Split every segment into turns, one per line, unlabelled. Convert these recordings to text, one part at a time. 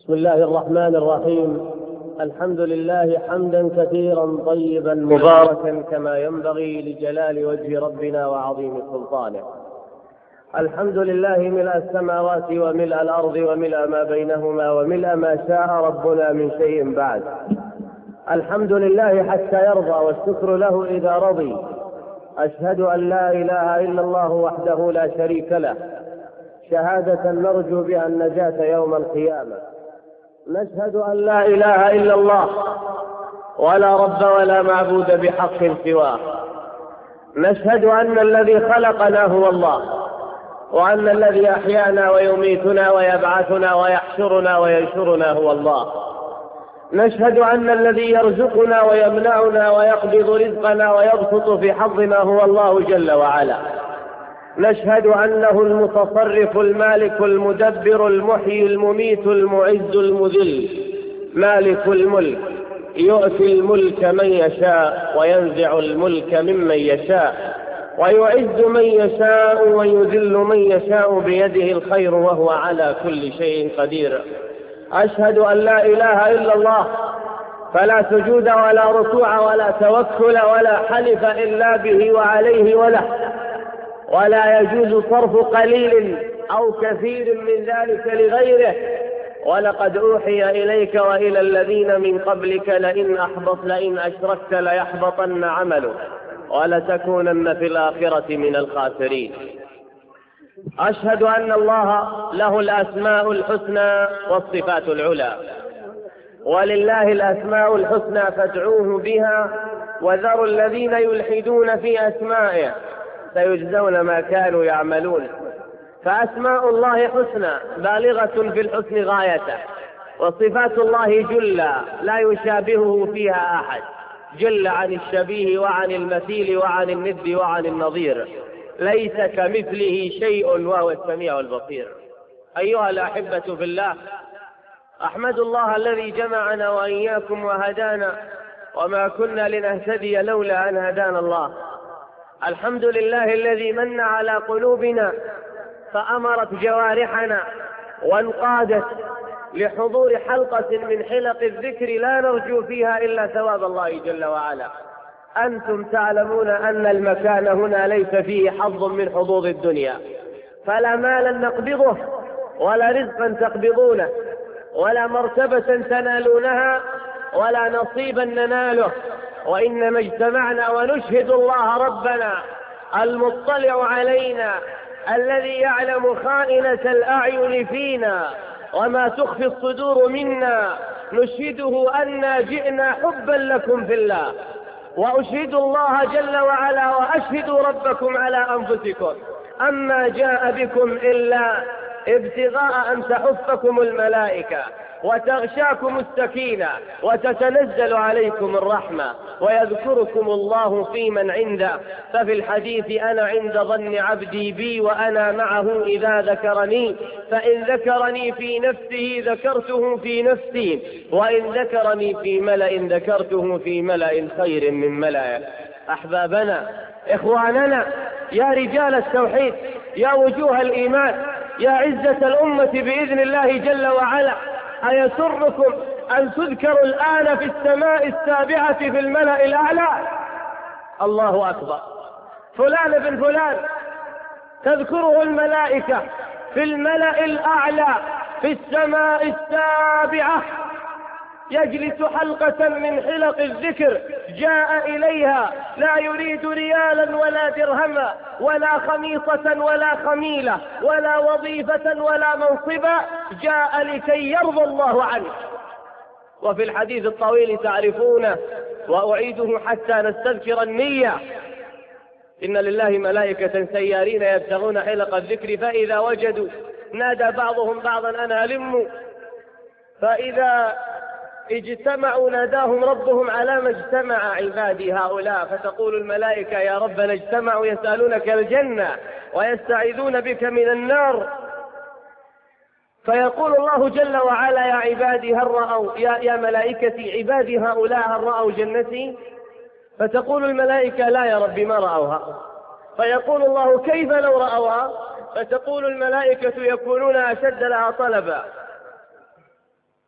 بسم الله الرحمن الرحيم. الحمد لله حمدا كثيرا طيبا مباركا كما ينبغي لجلال وجه ربنا وعظيم سلطانه. الحمد لله ملء السماوات وملء الأرض وملء ما بينهما وملء ما شاء ربنا من شيء بعد. الحمد لله حتى يرضى والشكر له إذا رضي. أشهد أن لا إله إلا الله وحده لا شريك له شهادة نرجو بها النجاة يوم القيامة. نشهد أن لا إله إلا الله ولا رب ولا معبود بحق سواه. نشهد أن الذي خلقنا هو الله، وأن الذي أحيانا ويميتنا ويبعثنا ويحشرنا وينشرنا هو الله. نشهد أن الذي يرزقنا ويمنعنا ويقبض رزقنا ويبسط في حظنا هو الله جل وعلا. نشهد أنه المتصرف المالك المدبر المحيي المميت المعز المذل مالك الملك، يؤتي الملك من يشاء وينزع الملك ممن يشاء، ويعز من يشاء ويذل من يشاء بيده الخير وهو على كل شيء قدير. أشهد أن لا إله إلا الله، فلا سجود ولا ركوع ولا توكل ولا حلف إلا به وعليه وله، ولا يجوز صرف قليل أو كثير من ذلك لغيره. ولقد أوحي إليك وإلى الذين من قبلك لئن أشركت ليحبطن عملك ولتكونن في الآخرة من الخاسرين. أشهد أن الله له الأسماء الحسنى والصفات العلى، ولله الأسماء الحسنى فادعوه بها وذروا الذين يلحدون في أسمائه سيجزون ما كانوا يعملون. فأسماء الله حسنى بالغة في الحسن غايته، وصفات الله جلة لا يشابهه فيها أحد، جل عن الشبيه وعن المثيل وعن الند وعن النظير، ليس كمثله شيء وهو السميع البصير. أيها الأحبة في الله، أحمد الله الذي جمعنا وإياكم وهدانا، وما كنا لنهتدي لولا أن هدانا الله. الحمد لله الذي من على قلوبنا فأمرت جوارحنا وانقادت لحضور حلقة من حلق الذكر لا نرجو فيها إلا ثواب الله جل وعلا. أنتم تعلمون أن المكان هنا ليس فيه حظ من حظوظ الدنيا، فلا مالا نقبضه ولا رزقا تقبضونه ولا مرتبة تنالونها ولا نصيبا نناله، وإنما اجتمعنا ونشهد الله ربنا المطلع علينا الذي يعلم خائنة الأعين فينا وما تخفي الصدور منا. نشهده أنا جئنا حبا لكم في الله، وأشهد الله جل وعلا وأشهد ربكم على أنفسكم أما جاء بكم إلا ابتغاء أن تحفكم الملائكة وتغشاكم السكينة وتتنزل عليكم الرحمة ويذكركم الله في من عنده. ففي الحديث أنا عند ظن عبدي بي وأنا معه إذا ذكرني، فإن ذكرني في نفسه ذكرته في نفسي، وإن ذكرني في ملأ ذكرته في ملأ خير من ملأ. أحبابنا، إخواننا، يا رجال التوحيد، يا وجوه الإيمان، يا عزة الأمة بإذن الله جل وعلا، أيسركم أن تذكروا الآن في السماء السابعة في الملأ الأعلى؟ الله أكبر. فلان بن فلان تذكره الملائكة في الملأ الأعلى في السماء السابعة، يجلس حلقة من حلق الذكر جاء إليها لا يريد ريالا ولا درهما ولا خميصة ولا خميلة ولا وظيفة ولا منصبا، جاء لكي يرضى الله عنه. وفي الحديث الطويل تعرفونه وأعيده حتى نستذكر النية: إن لله ملائكة سيارين يبتغون حلق الذكر فإذا وجدوا نادى بعضهم بعضا أنا هلموا، فإذا اجتمعوا ناداهم ربهم على ما اجتمع عبادي هؤلاء، فتقول الملائكة يا ربنا اجتمعوا يسألونك الجنة ويستعيذون بك من النار، فيقول الله جل وعلا يا عبادي هل رأوا يا ملائكتي عبادي هؤلاء هل رأوا جنتي؟ فتقول الملائكة لا يا رب ما رأوها، فيقول الله كيف لو رأوها؟ فتقول الملائكة يكونون أشد لها طلبا.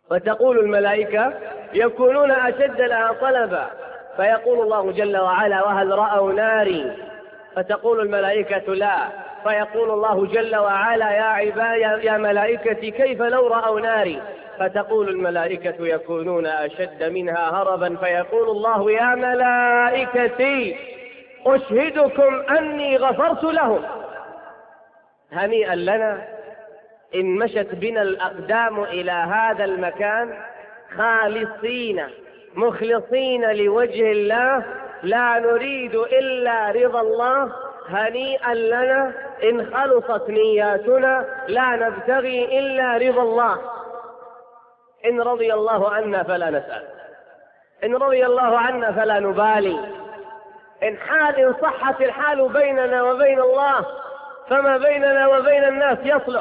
فتقول الملائكة يكونون أشد لها طلبا، فيقول الله جل وعلا وهل رأوا ناري؟ فتقول الملائكة لا، فيقول الله جل وعلا يا عبادي يا ملائكتي كيف لو رأوا ناري؟ فتقول الملائكة يكونون أشد منها هربا، فيقول الله يا ملائكتي أشهدكم أني غفرت لهم. هنيئا لنا إن مشت بنا الأقدام إلى هذا المكان خالصين مخلصين لوجه الله، لا نريد إلا رضا الله. هنيئا لنا إن خلصت نياتنا، لا نبتغي إلا رضا الله. إن رضي الله عنا فلا نسأل، إن رضي الله عنا فلا نبالي، إن صحت الحال بيننا وبين الله فما بيننا وبين الناس يصلح.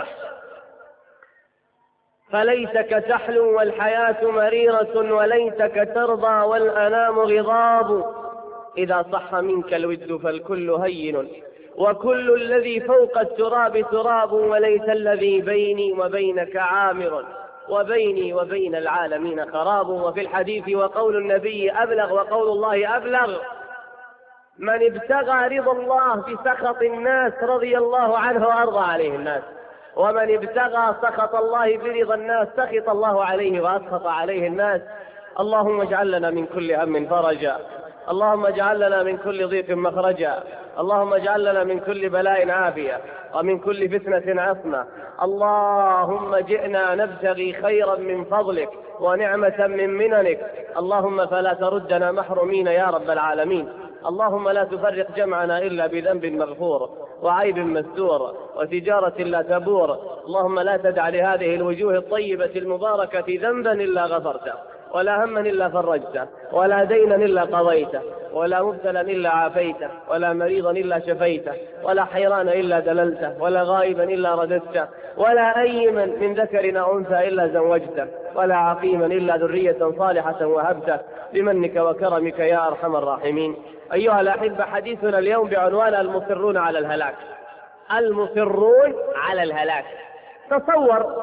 فليتك تحلو والحياة مريرة، وليتك ترضى والأنام غضاب. إذا صح منك الود فالكل هين، وكل الذي فوق التراب تراب، وليس الذي بيني وبينك عامر، وبيني وبين العالمين خراب. وفي الحديث وقول النبي أبلغ وقول الله أبلغ: من ابتغى رضا الله بسخط الناس رضي الله عنه وأرضى عليه الناس، ومن ابتغى سخط الله برضا الناس سخط الله عليه وأسخط عليه الناس. اللهم اجعل لنا من كل هم فرجا، اللهم اجعل لنا من كل ضيق مخرجا، اللهم اجعل لنا من كل بلاء عافية، ومن كل فتنة عصمة. اللهم جئنا نبتغي خيرا من فضلك ونعمة من مننك، اللهم فلا تردنا محرومين يا رب العالمين. اللهم لا تفرق جمعنا إلا بذنب مغفور، وعيب مستور، وتجارة لا تبور. اللهم لا تدع لهذه الوجوه الطيبة المباركة ذنبا إلا غفرته، ولا هما إلا فرجته، ولا دينا إلا قضيته، ولا مبتلا إلا عافيته، ولا مريضا إلا شفيته، ولا حيران إلا دللته، ولا غائبا إلا رددته، ولا أيما من ذكر أو أنثى إلا زوجته، ولا عقيما إلا ذرية صالحة وهبته، بمنك وكرمك يا أرحم الراحمين. أيها الأحبة، حديثنا اليوم بعنوان المصرون على الهلاك. المصرون على الهلاك. تصور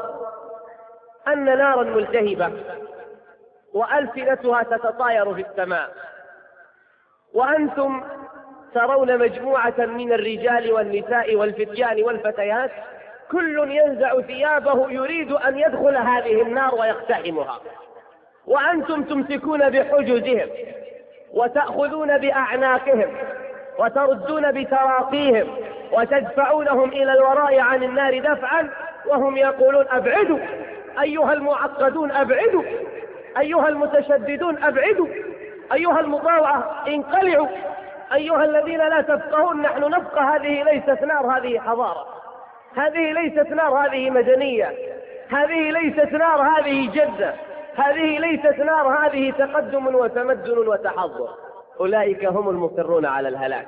أن نارا ملتهبة وألسنتها تتطاير في السماء، وأنتم ترون مجموعة من الرجال والنساء والفتيان والفتيات كل ينزع ثيابه يريد أن يدخل هذه النار ويقتحمها، وأنتم تمسكون بحجزهم وتأخذون بأعناقهم وتردون بتراقيهم وتدفعونهم إلى الوراء عن النار دفعا، وهم يقولون أبعدوا أيها المعقدون، أبعدوا أيها المتشددون، أبعدوا أيها المطاوعة انقلعوا، أيها الذين لا تفقهون نحن نفقه. هذه ليست نار، هذه حضارة، هذه ليست نار، هذه مدنية، هذه ليست نار، هذه جدة، هذه ليست نار، هذه تقدم وتمدن وتحضر. أولئك هم المصرون على الهلاك.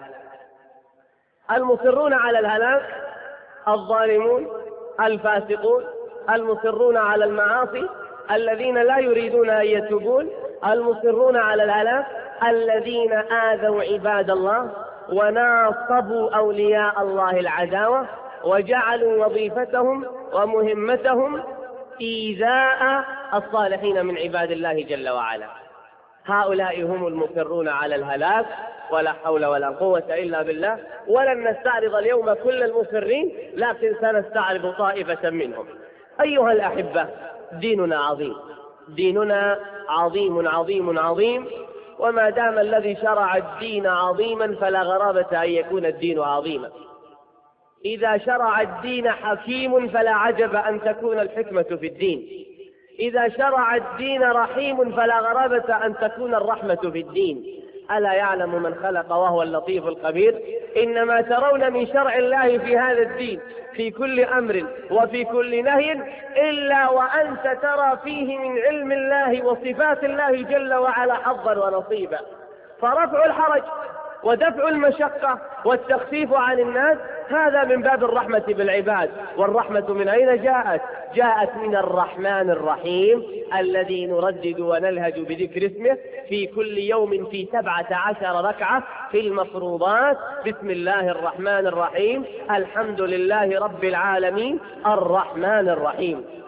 المصرون على الهلاك الظالمون الفاسقون، المصرون على المعاصي الذين لا يريدون أن يتوبون، المصرون على الهلاك الذين آذوا عباد الله وناصبوا أولياء الله العداوة، وجعلوا وظيفتهم ومهمتهم إيذاء الصالحين من عباد الله جل وعلا. هؤلاء هم المصرون على الهلاك، ولا حول ولا قوة إلا بالله. ولن نستعرض اليوم كل المصرين، لكن سنستعرض طائفة منهم. أيها الأحبة، ديننا عظيم، ديننا عظيم عظيم عظيم، وما دام الذي شرع الدين عظيما فلا غرابة أن يكون الدين عظيما. إذا شرع الدين حكيم فلا عجب أن تكون الحكمة في الدين. إذا شرع الدين رحيم فلا غرابة أن تكون الرحمة في الدين. ألا يعلم من خلق وهو اللطيف الخبير؟ إنما ترون من شرع الله في هذا الدين في كل أمر وفي كل نهي إلا وأنت ترى فيه من علم الله وصفات الله جل وعلا حظا ونصيبا. فرفع الحرج ودفع المشقة والتخفيف عن الناس هذا من باب الرحمة بالعباد. والرحمة من أين جاءت؟ جاءت من الرحمن الرحيم الذي نردد ونلهج بذكر اسمه في كل يوم في 17 ركعة في المفروضات. بسم الله الرحمن الرحيم، الحمد لله رب العالمين، الرحمن الرحيم.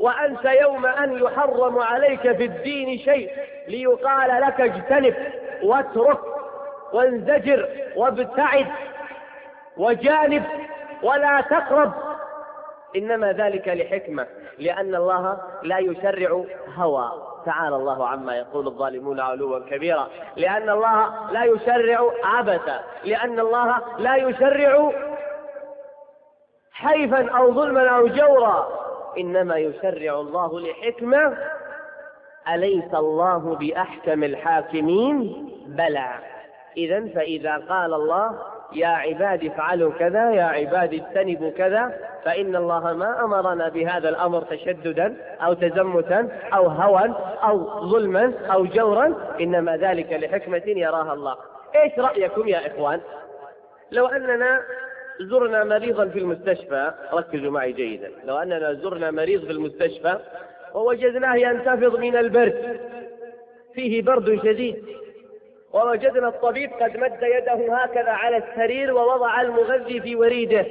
وأنت يوم أن يحرم عليك في الدين شيء ليقال لك اجتنب واترك وانزجر وابتعد وجانب ولا تقرب، إنما ذلك لحكمة، لأن الله لا يشرع هوى، تعالى الله عما يقول الظالمون علوا كبيرا، لأن الله لا يشرع عبثا، لأن الله لا يشرع حيفا أو ظلما أو جورا، إنما يشرع الله لحكمة. أليس الله بأحكم الحاكمين؟ بلى. إذن فإذا قال الله يا عبادي افعلوا كذا، يا عبادي اجتنبوا كذا، فإن الله ما أمرنا بهذا الأمر تشددا أو تزمتا أو هوى أو ظلما أو جورا، إنما ذلك لحكمة يراها الله. إيش رأيكم يا إخوان لو أننا زرنا مريضا في المستشفى؟ ركزوا معي جيدا. لو أننا زرنا مريض في المستشفى ووجدناه ينتفض من البرد، فيه برد شديد، ووجدنا الطبيب قد مد يده هكذا على السرير ووضع المغذي في وريده،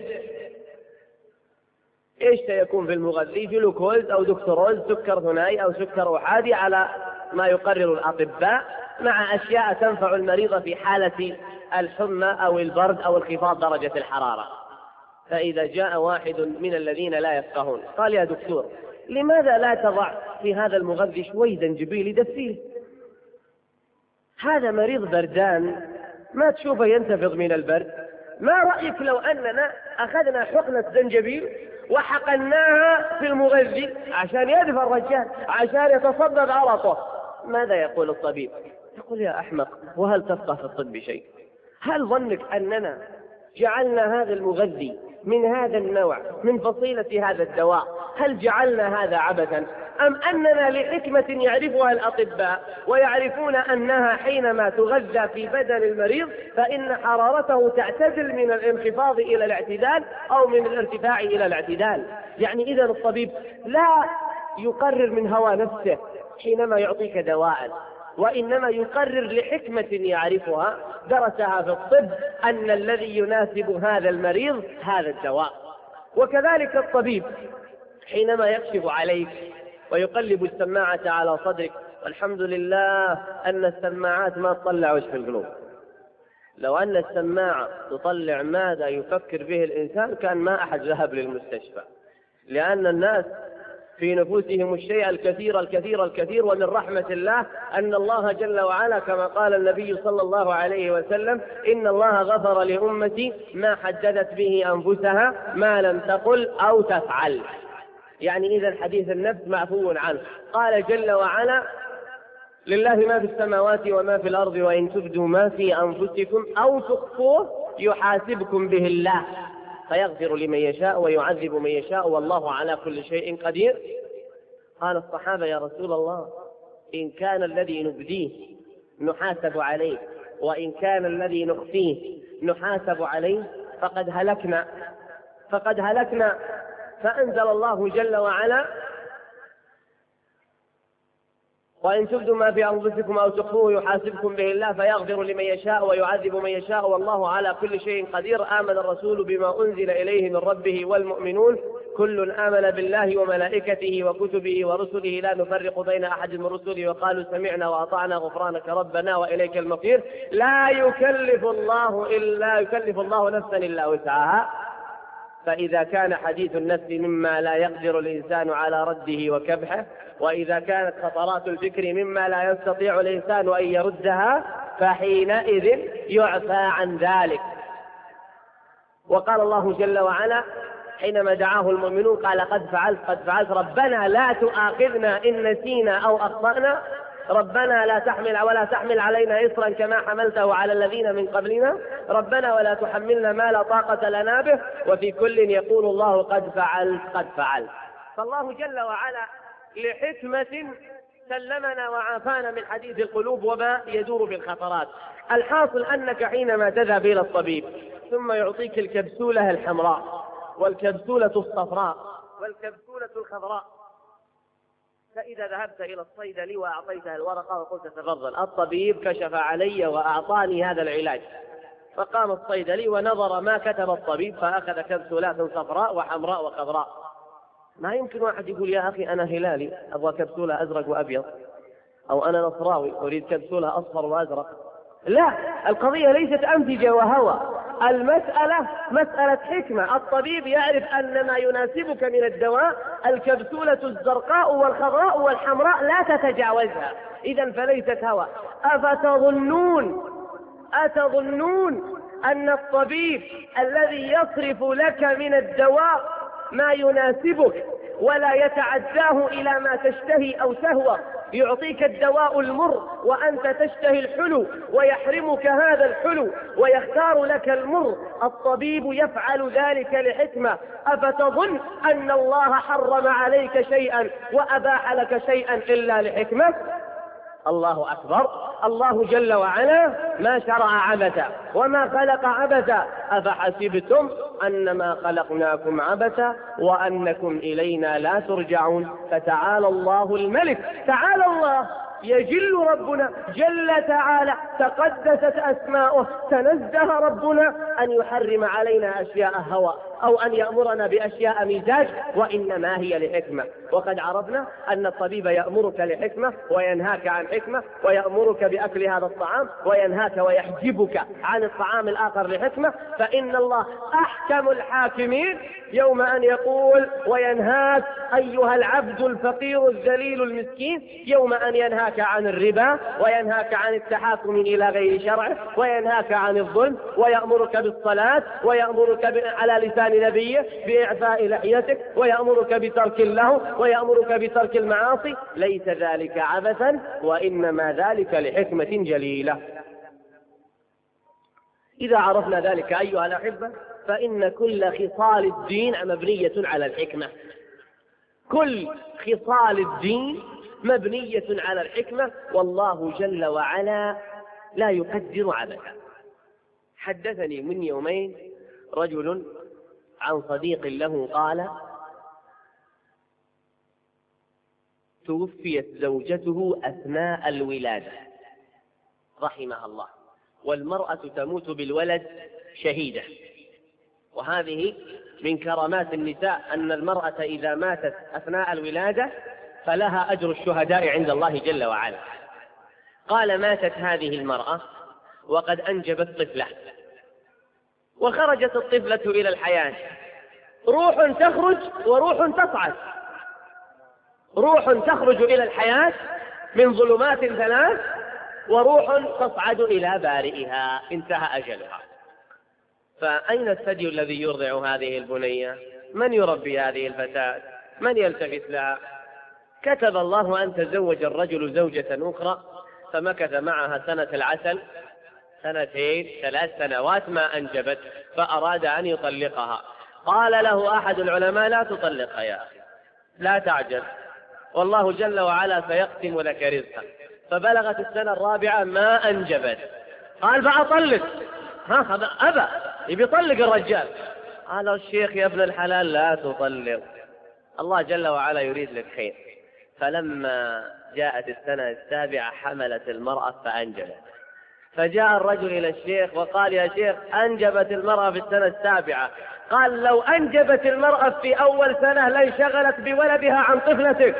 ايش سيكون في المغذي؟ جلوكوز او دكتوروز، سكر ثنائي او سكر احادي، على ما يقرر الاطباء، مع اشياء تنفع المريض في حالة الحمى او البرد او انخفاض درجة الحرارة. فاذا جاء واحد من الذين لا يفقهون قال يا دكتور لماذا لا تضع في هذا المغذي شوي زنجبيل يدفيه؟ هذا مريض بردان ما تشوفه ينتفض من البرد. ما رأيك لو أننا أخذنا حقنة زنجبيل وحقناها في المغذي عشان يدفى الرجال، عشان يتصدق عرقه؟ ماذا يقول الطبيب؟ يقول يا أحمق وهل تفقه في الطب شيء؟ هل ظنك أننا جعلنا هذا المغذي من هذا النوع من فصيلة هذا الدواء، هل جعلنا هذا عبثا؟ أم أننا لحكمة يعرفها الأطباء ويعرفون أنها حينما تغذى في بدن المريض فإن حرارته تعتدل من الانخفاض إلى الاعتدال أو من الارتفاع إلى الاعتدال؟ يعني إذا الطبيب لا يقرر من هوى نفسه حينما يعطيك دواء، وإنما يقرر لحكمة يعرفها درسها في الطب أن الذي يناسب هذا المريض هذا الدواء. وكذلك الطبيب حينما يكشف عليك ويقلب السماعة على صدرك، والحمد لله أن السماعات ما تطلع وش في القلوب. لو أن السماعة تطلع ماذا يفكر به الإنسان كان ما أحد ذهب للمستشفى، لأن الناس في نفوسهم الشيء الكثير الكثير الكثير. ومن رحمة الله أن الله جل وعلا كما قال النبي صلى الله عليه وسلم إن الله غفر لأمتي ما حدثت به أنفسها ما لم تقل أو تفعل. يعني إذا حديث النفس معفو عنه. قال جل وعلا لله ما في السماوات وما في الأرض وإن تبدوا ما في أنفسكم أو تخفوه يحاسبكم به الله فيغفر لمن يشاء ويعذب من يشاء والله على كل شيء قدير. قال الصحابة يا رسول الله إن كان الذي نبديه نحاسب عليه وإن كان الذي نخفيه نحاسب عليه فقد هلكنا. فأنزل الله جل وعلا وإن تبدوا ما في أنفسكم أو تخفوه يحاسبكم به الله فيغفر لمن يشاء ويعذب من يشاء والله على كل شيء قدير. آمن الرسول بما أنزل إليه من ربه والمؤمنون كل آمن بالله وملائكته وكتبه ورسله لا نفرق بين أحد من رسله وقالوا سمعنا وأطعنا غفرانك ربنا وإليك المصير. لا يكلف الله نفسا إلا وسعها. فإذا كان حديث النفس مما لا يقدر الإنسان على رده وكبحه، وإذا كانت خطرات الفكر مما لا يستطيع الإنسان أن يردها، فحينئذ يعفى عن ذلك. وقال الله جل وعلا حينما دعاه المؤمنون قال قد فعلت ربنا لا تؤاخذنا إن نسينا أو أخطأنا ربنا ولا تحمل علينا إصرا كما حملته على الذين من قبلنا ربنا ولا تحملنا ما لا طاقة لنا به. وفي كل يقول الله قد فعلت. فالله جل وعلا لحكمة سلمنا وعافانا من حديث القلوب وما يدور بالخطرات. الحاصل أنك حينما تذهب إلى الطبيب ثم يعطيك الكبسولة الحمراء والكبسولة الصفراء والكبسولة الخضراء، فإذا ذهبت إلى الصيدلي وأعطيته الورقة وقلت تفضل الطبيب كشف علي وأعطاني هذا العلاج، فقام الصيدلي ونظر ما كتب الطبيب فأخذ كبسولات صفراء وحمراء وخضراء، ما يمكن واحد يقول يا أخي أنا هلالي أبغى كبسولة أزرق وأبيض، أو أنا نصراوي أريد كبسولة أصفر وأزرق. لا، القضية ليست أمزجة وهوى، المسألة مسألة حكمة. الطبيب يعرف أن ما يناسبك من الدواء الكبسولة الزرقاء والخضراء والحمراء لا تتجاوزها، إذن فليست هوى. أتظنون أن الطبيب الذي يصرف لك من الدواء ما يناسبك ولا يتعداه إلى ما تشتهي أو تهوى، يعطيك الدواء المر وأنت تشتهي الحلو ويحرمك هذا الحلو ويختار لك المر، الطبيب يفعل ذلك لحكمة. أفتظن أن الله حرم عليك شيئا وأباح لك شيئا إلا لحكمة؟ الله أكبر. الله جل وعلا ما شرع عبثا وما خلق عبثا، أفحسبتم أنما خلقناكم عبثا وأنكم إلينا لا ترجعون. فتعالى الله الملك، تعالى الله، يجل ربنا جل تعالى، تقدست أسماؤه، تنزه ربنا أن يحرم علينا أشياء هوى أو أن يأمرنا بأشياء مزاج، وإنما هي لحكمة. وقد عرفنا أن الطبيب يأمرك لحكمة وينهاك عن حكمة، ويأمرك بأكل هذا الطعام وينهاك ويحجبك عن الطعام الآخر لحكمة. فإن الله أحكم الحاكمين يوم أن يقول وينهاك أيها العبد الفقير الذليل المسكين، يوم أن ينهاك عن الربا وينهاك عن التحاكم إلى غير شرعه وينهاك عن الظلم ويأمرك بالصلاة ويأمرك على لسان نبيه بإعفاء لحيتك ويأمرك بترك اللهو ويأمرك بترك المعاصي. ليس ذلك عبثا وإنما ذلك لحكمة جليلة. إذا عرفنا ذلك أيها الأحبة فإن كل خصال الدين مبنية على الحكمة، كل خصال الدين مبنية على الحكمة، والله جل وعلا لا يقدر عبثا. حدثني من يومين رجل عن صديق له قال توفيت زوجته أثناء الولادة رحمها الله، والمرأة تموت بالولد شهيدة، وهذه من كرامات النساء أن المرأة إذا ماتت أثناء الولادة فلها أجر الشهداء عند الله جل وعلا. قال ماتت هذه المرأة وقد أنجبت طفلة، وخرجت الطفلة إلى الحياة، روح تخرج وروح تصعد، روح تخرج إلى الحياة من ظلمات ثلاث، وروح تصعد إلى بارئها، انتهى أجلها. فأين الثدي الذي يرضع هذه البنية؟ من يربي هذه الفتاة؟ من يلتفت لها؟ كتب الله أن تزوج الرجل زوجة أخرى، فمكث معها سنة العسل، سنتين 3 سنوات ما أنجبت، فأراد أن يطلقها. قال له أحد العلماء لا تطلقها يا أخي، لا تعجل، والله جل وعلا سيقسم لك رزقا. فبلغت السنة الرابعة ما أنجبت، قال بأطلق، أبى يطلق الرجال. قال الشيخ يا ابن الحلال لا تطلق، الله جل وعلا يريد لك خير. فلما جاءت السنة السابعة حملت المرأة فأنجبت، فجاء الرجل إلى الشيخ وقال يا شيخ أنجبت المرأة في السنة السابعة. قال لو أنجبت المرأة في أول سنة لانشغلت بولدها عن طفلتك،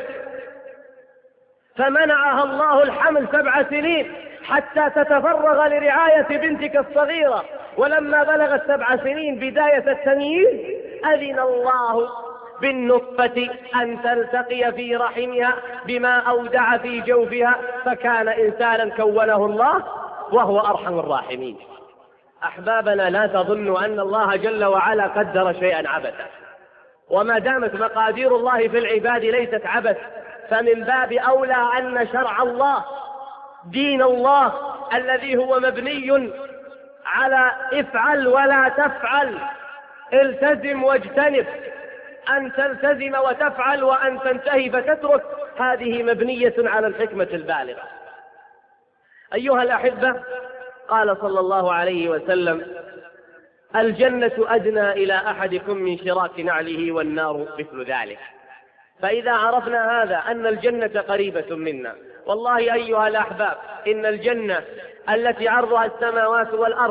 فمنعها الله الحمل 7 سنين حتى تتفرغ لرعاية بنتك الصغيرة، ولما بلغت 7 سنين بداية التمييز أذن الله بالنطفة أن تلتقي في رحمها بما أودع في جوفها، فكان إنسانا كونه الله وهو أرحم الراحمين. أحبابنا لا تظنوا أن الله جل وعلا قدر شيئا عبثا، وما دامت مقادير الله في العباد ليست عبث، فمن باب أولى أن شرع الله دين الله الذي هو مبني على افعل ولا تفعل، التزم واجتنب، أن تلتزم وتفعل وأن تنتهي فتترك، هذه مبنية على الحكمة البالغة. أيها الأحبة، قال صلى الله عليه وسلم الجنة أدنى إلى أحدكم من شراك نعله والنار مثل ذلك. فإذا عرفنا هذا أن الجنة قريبة منا، والله أيها الأحباب إن الجنة التي عرضها السماوات والأرض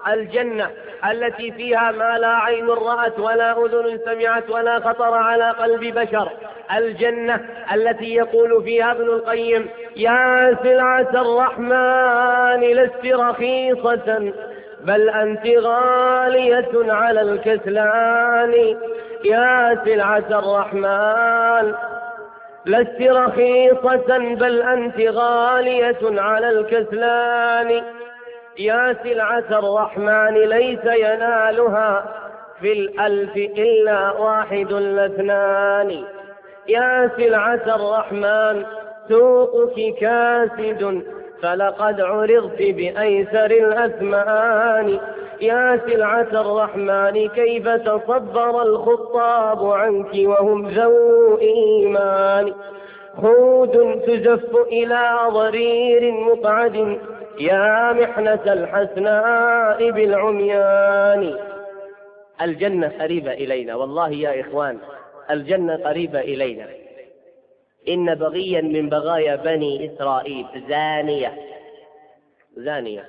الجنة التي فيها ما لا عين رأت ولا أذن سمعت ولا خطر على قلب بشر، الجنة التي يقول فيها ابن القيم: يا سلعة الرحمن لست رخيصة بل أنت غالية على الكسلان. يا سلعة الرحمن لست رخيصة بل أنت غالية على الكسلان. يا سلعة الرحمن ليس ينالها في الألف إلا واحد لاثنان. يا سلعة الرحمن سوقك كاسد فلقد عرضت بأيسر الأثمان. يا سلعة الرحمن كيف تصبر الخطاب عنك وهم ذو إيمان. خود تزف إلى ضرير مقعد يا محنة الحسناء بالعميان. الجنة قريبة إلينا، والله يا إخوان الجنة قريبة إلينا. إن بغيا من بغايا بني إسرائيل زانية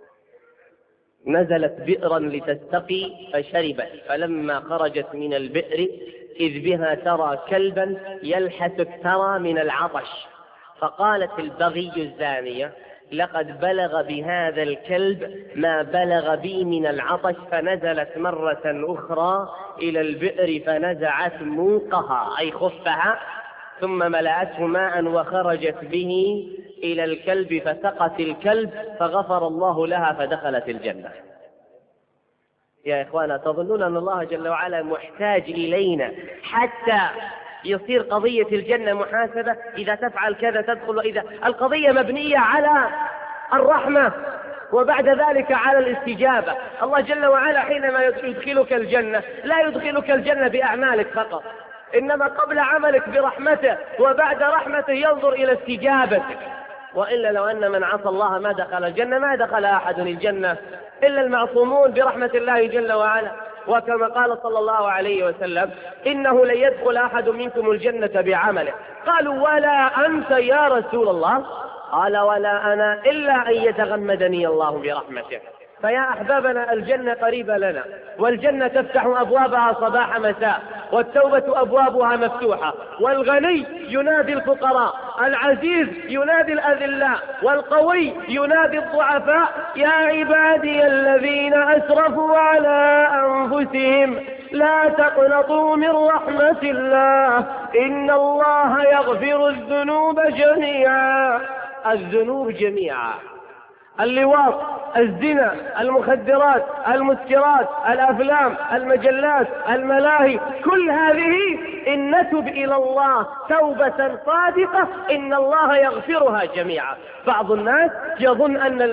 نزلت بئرا لتستقي فشربت، فلما خرجت من البئر إذ بها ترى كلبا يلحس الثرى من العطش، فقالت البغي الزانية: لقد بلغ بهذا الكلب ما بلغ بي من العطش. فنزلت مرة أخرى إلى البئر فنزعت موقها أي خفها ثم ملأته ماء وخرجت به إلى الكلب فسقت الكلب فغفر الله لها فدخلت الجنة. يا إخوانا، تظنون أن الله جل وعلا محتاج إلينا حتى يصير قضية الجنة محاسبة؟ إذا تفعل كذا تدخل، وإذا القضية مبنية على الرحمة وبعد ذلك على الاستجابة. الله جل وعلا حينما يدخلك الجنة لا يدخلك الجنة بأعمالك فقط، إنما قبل عملك برحمته وبعد رحمته ينظر إلى استجابتك. وإلا لو أن من عصى الله ما دخل الجنة ما دخل أحد الجنة إلا المعصومون برحمة الله جل وعلا. وكما قال صلى الله عليه وسلم: إنه لن يدخل أحد منكم الجنة بعمله. قالوا: ولا أنت يا رسول الله؟ قال: ولا أنا إلا أن يتغمدني الله برحمته. فيا أحبابنا الجنة قريبة لنا، والجنة تفتح أبوابها صباح مساء، والتوبة أبوابها مفتوحة، والغني ينادي الفقراء، العزيز ينادي الأذلاء، والقوي ينادي الضعفاء: يا عبادي الذين أسرفوا على أنفسهم لا تقنطوا من رحمة الله إن الله يغفر الذنوب جميعا. الذنوب جميعا، اللواط، الزنا، المخدرات، المسكرات، الأفلام، المجلات، الملاهي، كل هذه إن نتب إلى الله توبة صادقة إن الله يغفرها جميعا. بعض الناس يظن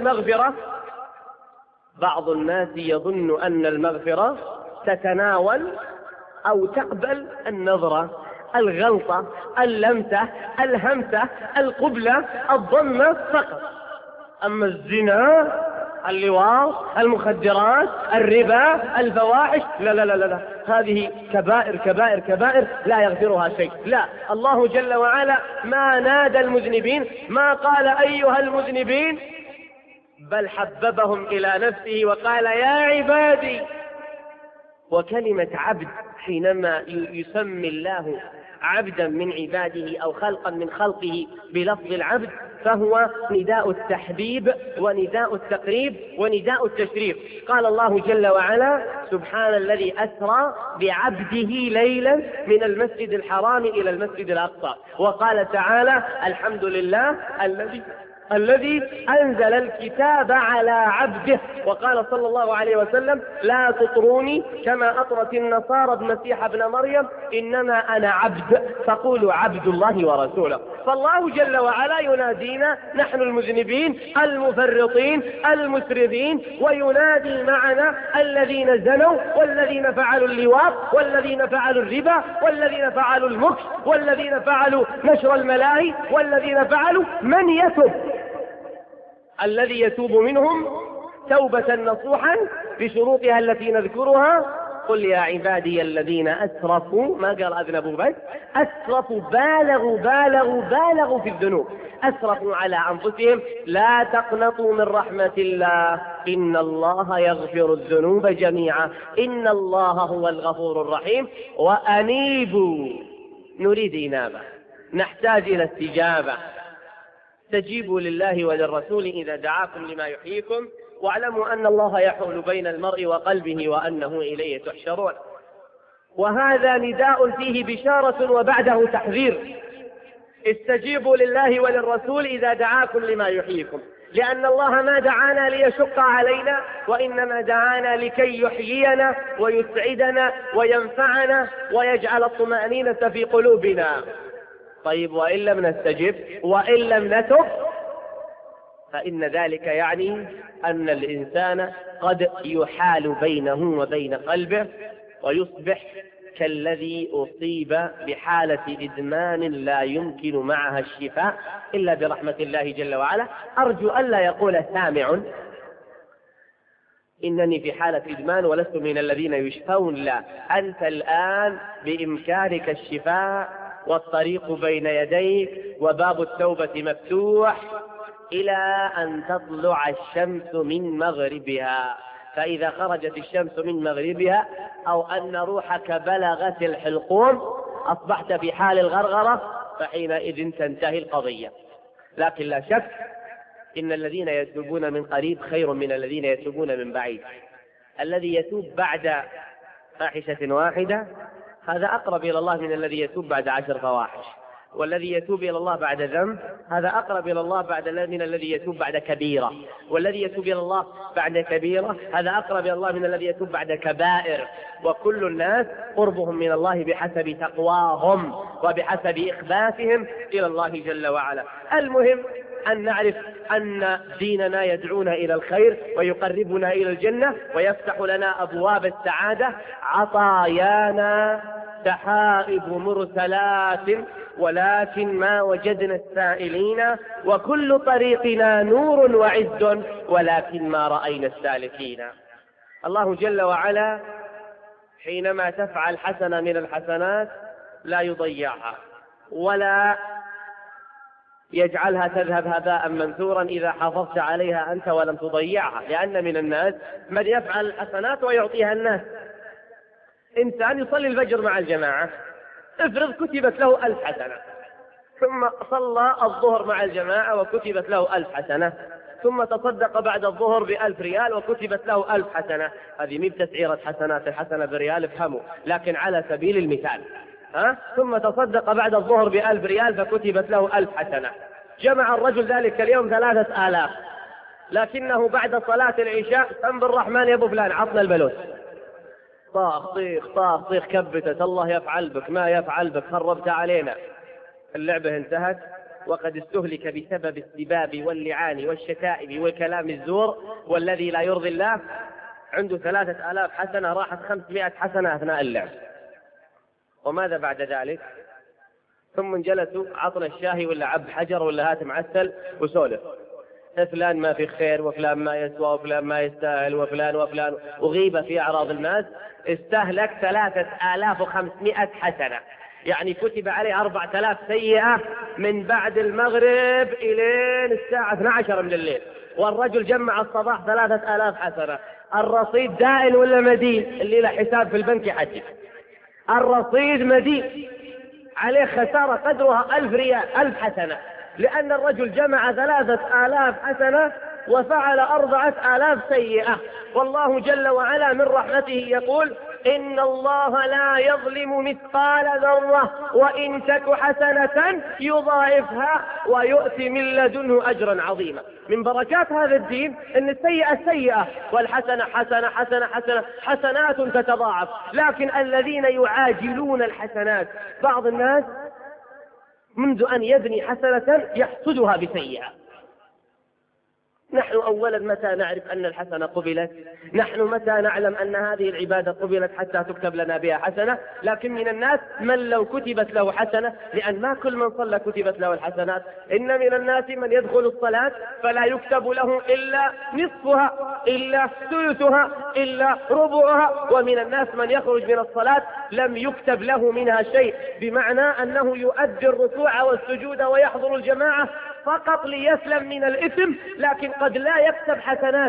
أن المغفرة تتناول أو تقبل النظرة، الغلطة، اللمسة، الهمسة، القبلة، الضمة فقط. أما الزنا، اللواط، المخدرات، الربا، الفواحش، لا لا لا لا، هذه كبائر كبائر كبائر لا يغفرها شيء. لا، الله جل وعلا ما نادى المذنبين، ما قال أيها المذنبين، بل حببهم إلى نفسه وقال: يا عبادي. وكلمة عبد حينما يسمي الله عبدا من عباده أو خلقا من خلقه بلفظ العبد فهو نداء التحبيب ونداء التقريب ونداء التشريف. قال الله جل وعلا: سبحان الذي أسرى بعبده ليلا من المسجد الحرام إلى المسجد الأقصى. وقال تعالى: الحمد لله الذي أنزل الكتاب على عبده. وقال صلى الله عليه وسلم: لا تطروني كما أطرت النصارى المسيح ابن مريم، إنما أنا عبد فقولوا عبد الله ورسوله. فالله جل وعلا ينادينا نحن المذنبين المفرطين المسرفين، وينادي معنا الذين زنوا والذين فعلوا اللواط والذين فعلوا الربا والذين فعلوا المكس والذين فعلوا نشر الملاهي والذين فعلوا. من يتوب؟ الذي يتوب منهم توبة نصوحا بشروطها التي نذكرها قل يا عبادي الذين أسرفوا، ما قال أذنبوا بس، أسرفوا، بالغوا في الذنوب، أسرفوا على أنفسهم، لا تقنطوا من رحمة الله إن الله يغفر الذنوب جميعا إن الله هو الغفور الرحيم، وأنيبوا، نريد إنابة، نحتاج إلى استجابة، استجيبوا لله وللرسول إذا دعاكم لما يحييكم، واعلموا أن الله يحول بين المرء وقلبه وأنه إليه تحشرون. وهذا نداء فيه بشارة وبعده تحذير، استجيبوا لله وللرسول إذا دعاكم لما يحييكم، لأن الله ما دعانا ليشق علينا، وإنما دعانا لكي يحيينا ويسعدنا وينفعنا ويجعل الطمأنينة في قلوبنا. طيب وإن لم نستجب وإن لم نتب فإن ذلك يعني أن الإنسان قد يحال بينه وبين قلبه ويصبح كالذي أصيب بحالة إدمان لا يمكن معها الشفاء إلا برحمة الله جل وعلا. أرجو ألا يقول سامع إنني في حالة إدمان ولست من الذين يشفون، لا، أنت الآن بإمكانك الشفاء والطريق بين يديك وباب التوبة مفتوح إلى أن تطلع الشمس من مغربها، فإذا خرجت الشمس من مغربها أو أن روحك بلغت الحلقوم أصبحت في حال الغرغرة، فحينئذ تنتهي القضية. لكن لا شك إن الذين يتوبون من قريب خير من الذين يتوبون من بعيد. الذي يتوب بعد فاحشة واحدة هذا أقرب إلى الله من الذي يتوب بعد 10 فواحش، والذي يتوب إلى الله بعد ذنب هذا أقرب إلى الله من الذي يتوب بعد كبيرة، والذي يتوب إلى الله بعد كبيرة هذا أقرب إلى الله من الذي يتوب بعد كبائر. وكل الناس قربهم من الله بحسب تقواهم وبحسب إخباتهم إلى الله جل وعلا. المهم أن نعرف أن ديننا يدعونا إلى الخير ويقربنا إلى الجنة ويفتح لنا أبواب السعادة. عطايانا سحائب مرسلات ولكن ما وجدنا السائلين، وكل طريقنا نور وعز ولكن ما رأينا السالكين. الله جل وعلا حينما تفعل حسنة من الحسنات لا يضيعها ولا يجعلها تذهب هباء منثورا إذا حافظت عليها أنت ولم تضيعها، لأن من الناس من يفعل الحسنات ويعطيها الناس. إنسان يصلي الفجر مع الجماعة، افرض كتبت له 1000 حسنة، ثم صلى الظهر مع الجماعة وكتبت له 1000 حسنة، ثم تصدق بعد الظهر ب1000 ريال وكتبت له 1000 حسنة. هذه مو بتسعيرة حسنات، الحسنة بريال افهموا، لكن على سبيل المثال. ثم تصدق بعد الظهر ب1000 ريال فكتبت له 1000 حسنة. جمع الرجل ذلك اليوم 3000، لكنه بعد صلاة العشاء سم بالرحمن يا ابو فلان عطنا البلوس، طاخ طيخ طاخ طيخ كبتت، الله يفعل بك ما يفعل بك، خربت علينا. اللعبة انتهت وقد استهلك بسبب السباب واللعان والشتائم والكلام الزور والذي لا يرضي الله. عنده 3000 حسنة راحت 500 حسنة أثناء اللعب. وماذا بعد ذلك؟ ثم جلسوا عطنا الشاهي ولا عب حجر ولا هات معسل وسولف، فلان ما في خير وفلان ما يسوى وفلان ما يستاهل وفلان وغيبة في أعراض الناس. استهلك 3500 حسنة، يعني كتب عليه 4000 سيئة من بعد المغرب إلى الساعة 12 من الليل، والرجل جمع الصباح 3000 حسنة. الرصيد دائن ولا مدين؟ اللي له حساب في البنك يحدد. الرصيد مدين، عليه خسارة قدرها 1000 ريال 1000 حسنة، لأن الرجل جمع 3000 حسنة وفعل 4000 سيئة. والله جل وعلا من رحمته يقول إن الله لا يظلم مثقال ذرة وإن تك حسنة يضاعفها ويؤتي من لدنه أجرا عظيما. من بركات هذا الدين أن السيئة سيئة والحسنة حسنة حسنة حسنة حسنات تتضاعف. لكن الذين يعاجلون الحسنات، بعض الناس منذ أن يبني حسنة يحسدها بسيئة، نحن أولا متى نعرف أن الحسنة قبلت؟ نحن متى نعلم أن هذه العبادة قبلت حتى تكتب لنا بها حسنة؟ لكن من الناس من لو كتبت له حسنة، لأن ما كل من صلى كتبت له الحسنات، إن من الناس من يدخل الصلاة فلا يكتب له إلا نصفها، إلا ثلثها، إلا ربعها، ومن الناس من يخرج من الصلاة لم يكتب له منها شيء، بمعنى أنه يؤدي الركوع والسجود ويحضر الجماعة فقط ليسلم من الإثم، لكن قد لا يكتب حسنات.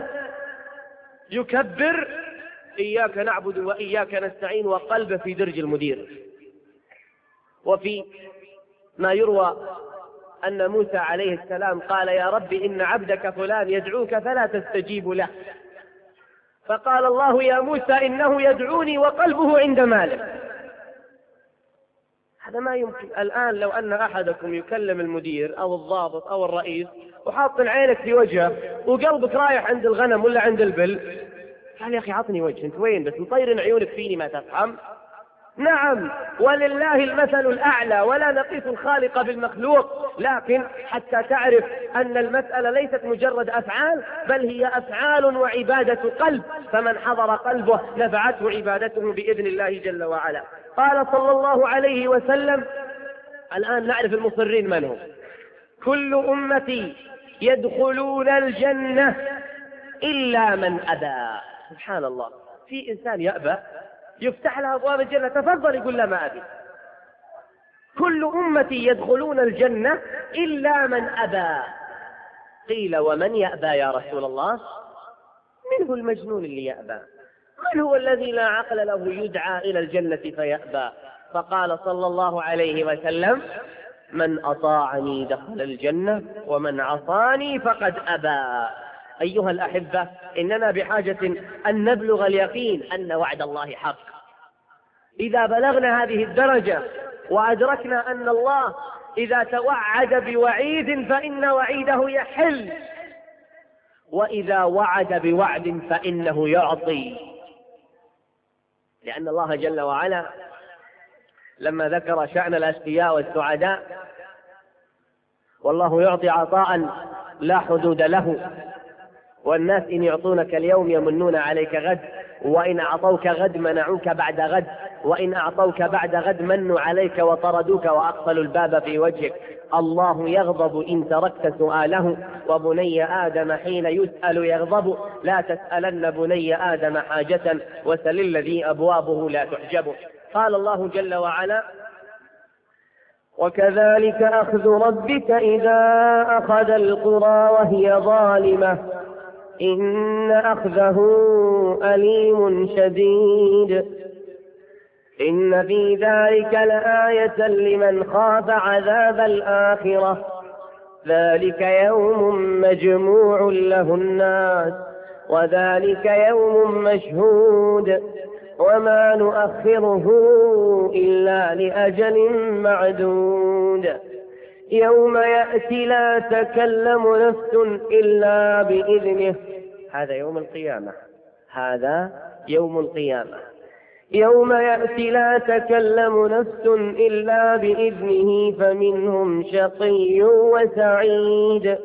يكبر إياك نعبد وإياك نستعين وقلب في درج المدير. وفي ما يروى أن موسى عليه السلام قال: يا رب إن عبدك فلان يدعوك فلا تستجيب له، فقال الله: يا موسى إنه يدعوني وقلبه عند ماله. هذا ما يمكن. الآن لو أن أحدكم يكلم المدير أو الضابط أو الرئيس وحاط عينك في وجهه وقلبك رايح عند الغنم ولا عند البل، قال: يا أخي عطني وجه، أنت وين بس مطيرن عيونك فيني ما تفهم؟ نعم، ولله المثل الأعلى، ولا نقيس الخالق بالمخلوق، لكن حتى تعرف أن المسألة ليست مجرد أفعال، بل هي أفعال وعبادة قلب، فمن حضر قلبه نفعته عبادته بإذن الله جل وعلا. قال صلى الله عليه وسلم: الآن نعرف المصرين من هم: كل أمتي يدخلون الجنة إلا من أبى. سبحان الله، في إنسان يأبى يفتح لها أبواب الجنة، تفضل، يقول لا ما أبي. كل أمتي يدخلون الجنة إلا من أبى. قيل: ومن يأبى يا رسول الله؟ من هو المجنون اللي يأبى؟ من هو الذي لا عقل له يدعى إلى الجنة فيأبى؟ فقال صلى الله عليه وسلم: من أطاعني دخل الجنة ومن عصاني فقد أبى. أيها الأحبة، إننا بحاجة أن نبلغ اليقين أن وعد الله حق. إذا بلغنا هذه الدرجة وأدركنا أن الله إذا توعد بوعيد فإن وعيده يحل، وإذا وعد بوعد فإنه يعطي، لأن الله جل وعلا لما ذكر شأن الأشقياء والسعداء: والله يعطي عطاء لا حدود له، والناس إن يعطونك اليوم يمنون عليك غد، وإن أعطوك غد منعوك بعد غد، وإن أعطوك بعد غد منوا عليك وطردوك وأقفلوا الباب في وجهك. الله يغضب إن تركت سؤاله، وبني آدم حين يسأل يغضب. لا تسألن بني آدم حاجة وسل الذي أبوابه لا تحجب. قال الله جل وعلا: وكذلك أخذ ربك إذا أخذ القرى وهي ظالمة إن أخذه أليم شديد إن في ذلك لآية لمن خاف عذاب الآخرة ذلك يوم مجموع له الناس وذلك يوم مشهود وما نؤخره إلا لأجل معدود يوم يأتي لا تكلم نفس إلا بإذنه. هذا يوم القيامة، هذا يوم القيامة. يوم يأتي لا تكلم نفس إلا بإذنه فمنهم شقي وسعيد.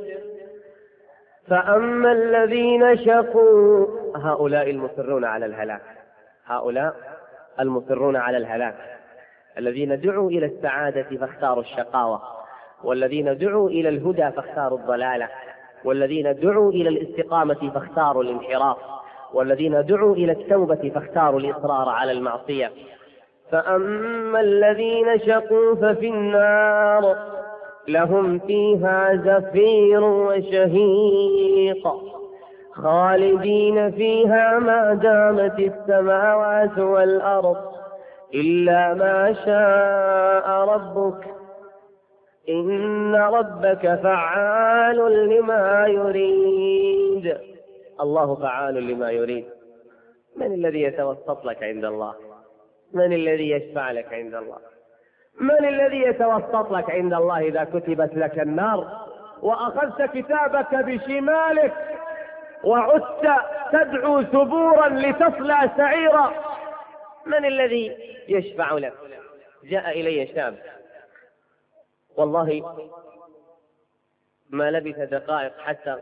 فأما الذين شقوا هؤلاء المصرون على الهلاك، هؤلاء المصرون على الهلاك الذين دعوا إلى السعادة فاختاروا الشقاوة، والذين دعوا إلى الهدى فاختاروا الضلالة، والذين دعوا إلى الاستقامة فاختاروا الانحراف، والذين دعوا إلى التوبة فاختاروا الإصرار على المعصية. فأما الذين شقوا ففي النار لهم فيها زفير وشهيق خالدين فيها ما دامت السماوات والأرض إلا ما شاء ربك إن ربك فعال لما يريد. الله فعال لما يريد. من الذي يتوسط لك عند الله؟ من الذي يشفع لك عند الله؟ من الذي يتوسط لك عند الله إذا كتبت لك النار وأخذت كتابك بشمالك وعدت تدعو ثبورا لتصلى سعيرا؟ من الذي يشفع لك؟ جاء إلي شاب والله ما لبث دقائق حتى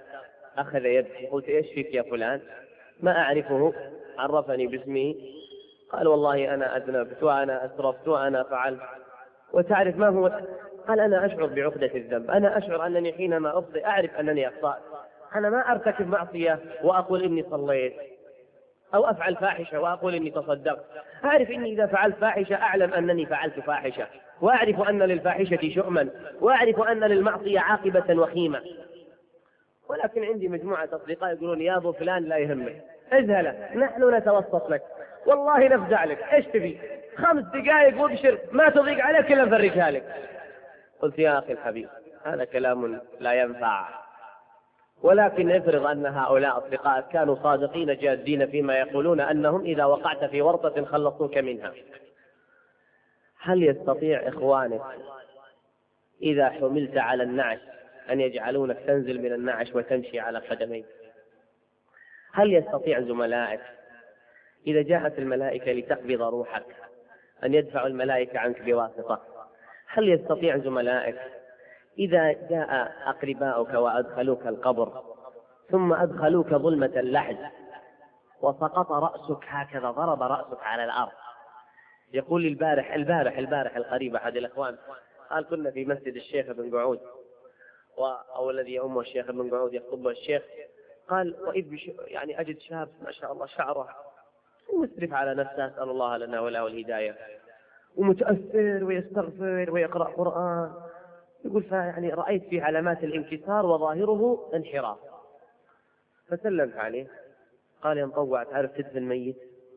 أخذ يبكي. قلت: إيش فيك يا فلان؟ ما أعرفه، عرفني باسمه. قال: والله أنا أذنبت وأنا أسرفت وأنا فعلت. وتعرف ما هو؟ قال: أنا أشعر بعقدة الذنب، أنا أشعر أنني حينما أخطئ أعرف أنني أخطأت. أنا ما أرتكب معصية وأقول إني صليت، أو أفعل فاحشة وأقول إني تصدقت. أعرف إني إذا فعلت فاحشة أعلم أنني فعلت فاحشة، وأعرف أن للفاحشة شؤما، وأعرف أن للمعصية عاقبة وخيمة. ولكن عندي مجموعة أصدقاء يقولون: يا أبو فلان لا يهمك، اذهل نحن نتوسط لك، والله نفزع لك، إيش تبي؟ 5 دقائق وابشر، ما تضيق عليك إلا نفرجها لك. قلت: يا أخي الحبيب، هذا كلام لا ينفع. ولكن افرض أن هؤلاء أصدقاء كانوا صادقين جادين فيما يقولون أنهم إذا وقعت في ورطة خلصوك منها. هل يستطيع إخوانك إذا حملت على النعش أن يجعلونك تنزل من النعش وتمشي على قدميك؟ هل يستطيع زملائك إذا جاءت الملائكة لتقبض روحك أن يدفع الملائكة عنك بواسطة؟ هل يستطيع زملائك إذا جاء أقرباؤك وأدخلوك القبر ثم أدخلوك ظلمة اللحد وسقط رأسك هكذا، ضرب رأسك على الأرض؟ يقول لي البارح القريب أحد الأخوان قال: كنا في مسجد الشيخ ابن قعود، أو الذي يؤمه الشيخ ابن قعود يخطبه الشيخ. قال: وإذ يعني أجد شاب ما شاء الله شعره مسرف على نفسه، أسأل الله لنا وله الهداية، ومتأثر ويستغفر ويقرأ قرآن. يقول: يعني رأيت في علامات الانكسار وظاهره انحراف. فسلمت عليه، قال: يا مطوع تعرف تدفن ميت؟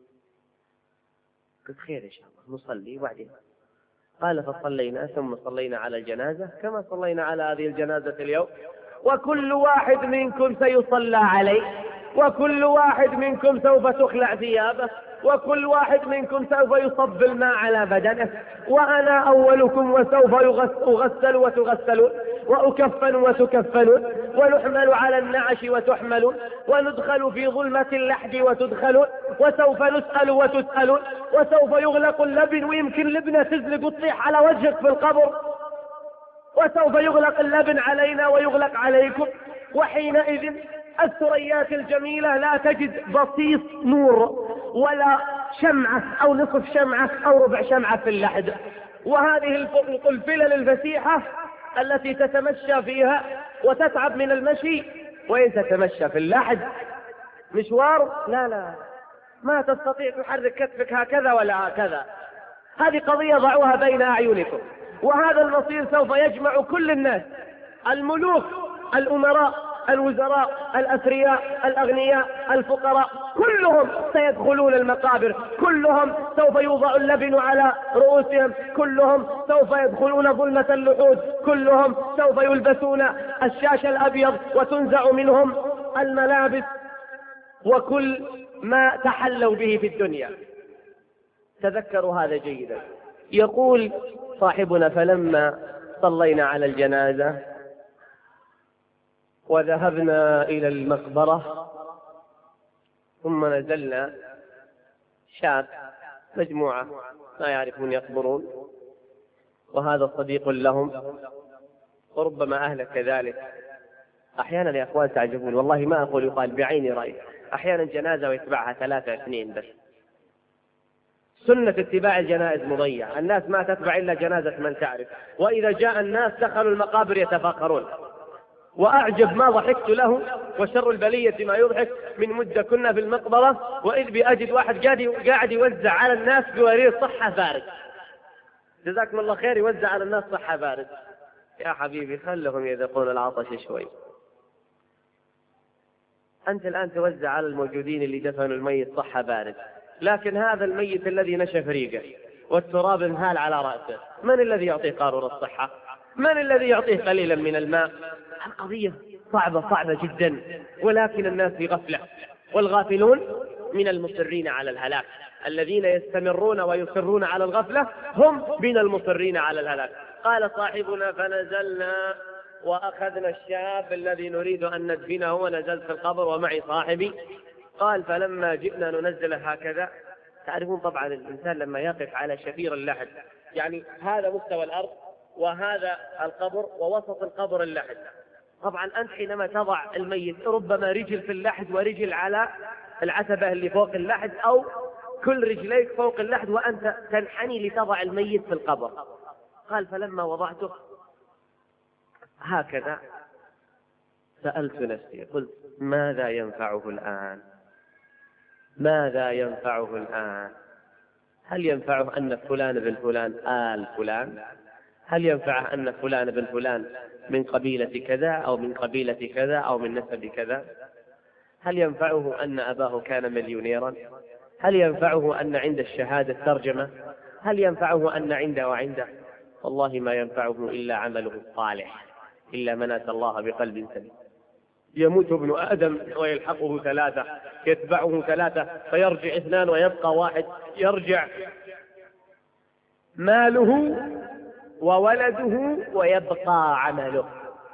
قلت: خير إن شاء الله نصلي وبعدين. قال: فصلينا، ثم صلينا على الجنازة كما صلينا على هذه الجنازة اليوم، وكل واحد منكم سيصلى عليه، وكل واحد منكم سوف تخلع ثيابه، وكل واحد منكم سوف يصب الماء على بدنه، وأنا أولكم وسوف أغسل وتغسلون، وأكفن وتكفنون، ونحمل على النعش وتحملون، وندخل في ظلمة اللحد وتدخلون، وسوف نسأل وتسألون، وسوف يغلق اللبن، ويمكن لبنة تزلق وتطيح على وجهك في القبر، وسوف يغلق اللبن علينا ويغلق عليكم. وحينئذ الثريات الجميلة لا تجد بصيص نور ولا شمعة أو نصف شمعة أو ربع شمعة في اللحد. وهذه الفلل الفسيحة التي تتمشى فيها وتتعب من المشي، وإن تتمشى في اللحد مشوار لا ما تستطيع تحرك كتفك هكذا ولا هكذا. هذه قضية ضعوها بين أعينكم. وهذا المصير سوف يجمع كل الناس، الملوك، الأمراء، الوزراء، الأثرياء، الأغنياء، الفقراء، كلهم سيدخلون المقابر، كلهم سوف يوضع اللبن على رؤوسهم، كلهم سوف يدخلون ظلمة اللحود، كلهم سوف يلبسون الشاش الأبيض وتنزع منهم الملابس وكل ما تحلوا به في الدنيا. تذكروا هذا جيدا. يقول صاحبنا: فلما صلينا على الجنازة وذهبنا إلى المقبرة ثم نزلنا، شاب مجموعة لا يعرفون يقبرون، وهذا صديق لهم وربما أهله كذلك. أحيانا يا أخوان تعجبون، والله ما أقول يقال بعيني رأي، أحيانا جنازة ويتبعها 3 2 بس. سنة اتباع الجنائز مضيعة، الناس ما تتبع إلا جنازة من تعرف، وإذا جاء الناس دخلوا المقابر يتفاخرون. وأعجب ما ضحكت له وشر البلية ما يضحك، من مدة كنا في المقبرة وإذ بأجد واحد قاعد يوزع على الناس بوريد صحة بارد. جزاكم الله خير، يوزع على الناس صحة بارد. يا حبيبي خلهم يذوقون العطش شوي. أنت الآن توزع على الموجودين اللي دفنوا الميت صحة بارد، لكن هذا الميت الذي نشف ريقه والتراب انهال على رأسه، من الذي يعطيه قارورة الصحة؟ من الذي يعطيه قليلا من الماء؟ القضية صعبة جدا، ولكن الناس في غفلة، والغافلون من المصرين على الهلاك. الذين يستمرون ويصرون على الغفلة هم من المصرين على الهلاك. قال صاحبنا: فنزلنا وأخذنا الشاب الذي نريد أن ندفنه ونزلت في القبر ومعي صاحبي. قال: فلما جئنا ننزل هكذا، تعرفون طبعا الإنسان لما يقف على شفير اللحد، يعني هذا مستوى الأرض وهذا القبر ووسط القبر اللحد، طبعا أنت حينما تضع الميت ربما رجل في اللحد ورجل على العتبة اللي فوق اللحد، أو كل رجليك فوق اللحد وأنت تنحني لتضع الميت في القبر. قال فلما وضعته هكذا سألت نفسي، قلت ماذا ينفعه الآن؟ ماذا ينفعه الآن؟ هل ينفعه أن فلان بن فلان آل فلان؟ هل ينفعه أن فلان بن فلان من قبيلة كذا أو من قبيلة كذا أو من نسب كذا؟ هل ينفعه أن أباه كان مليونيرا؟ هل ينفعه أن عند الشهادة ترجمة؟ هل ينفعه أن عنده وعنده؟ والله ما ينفعه إلا عمله الصالح، إلا من أتى الله بقلب سليم. يموت ابن آدم ويلحقه ثلاثة، يتبعه ثلاثة فيرجع اثنان ويبقى واحد. يرجع ماله وولده ويبقى عمله،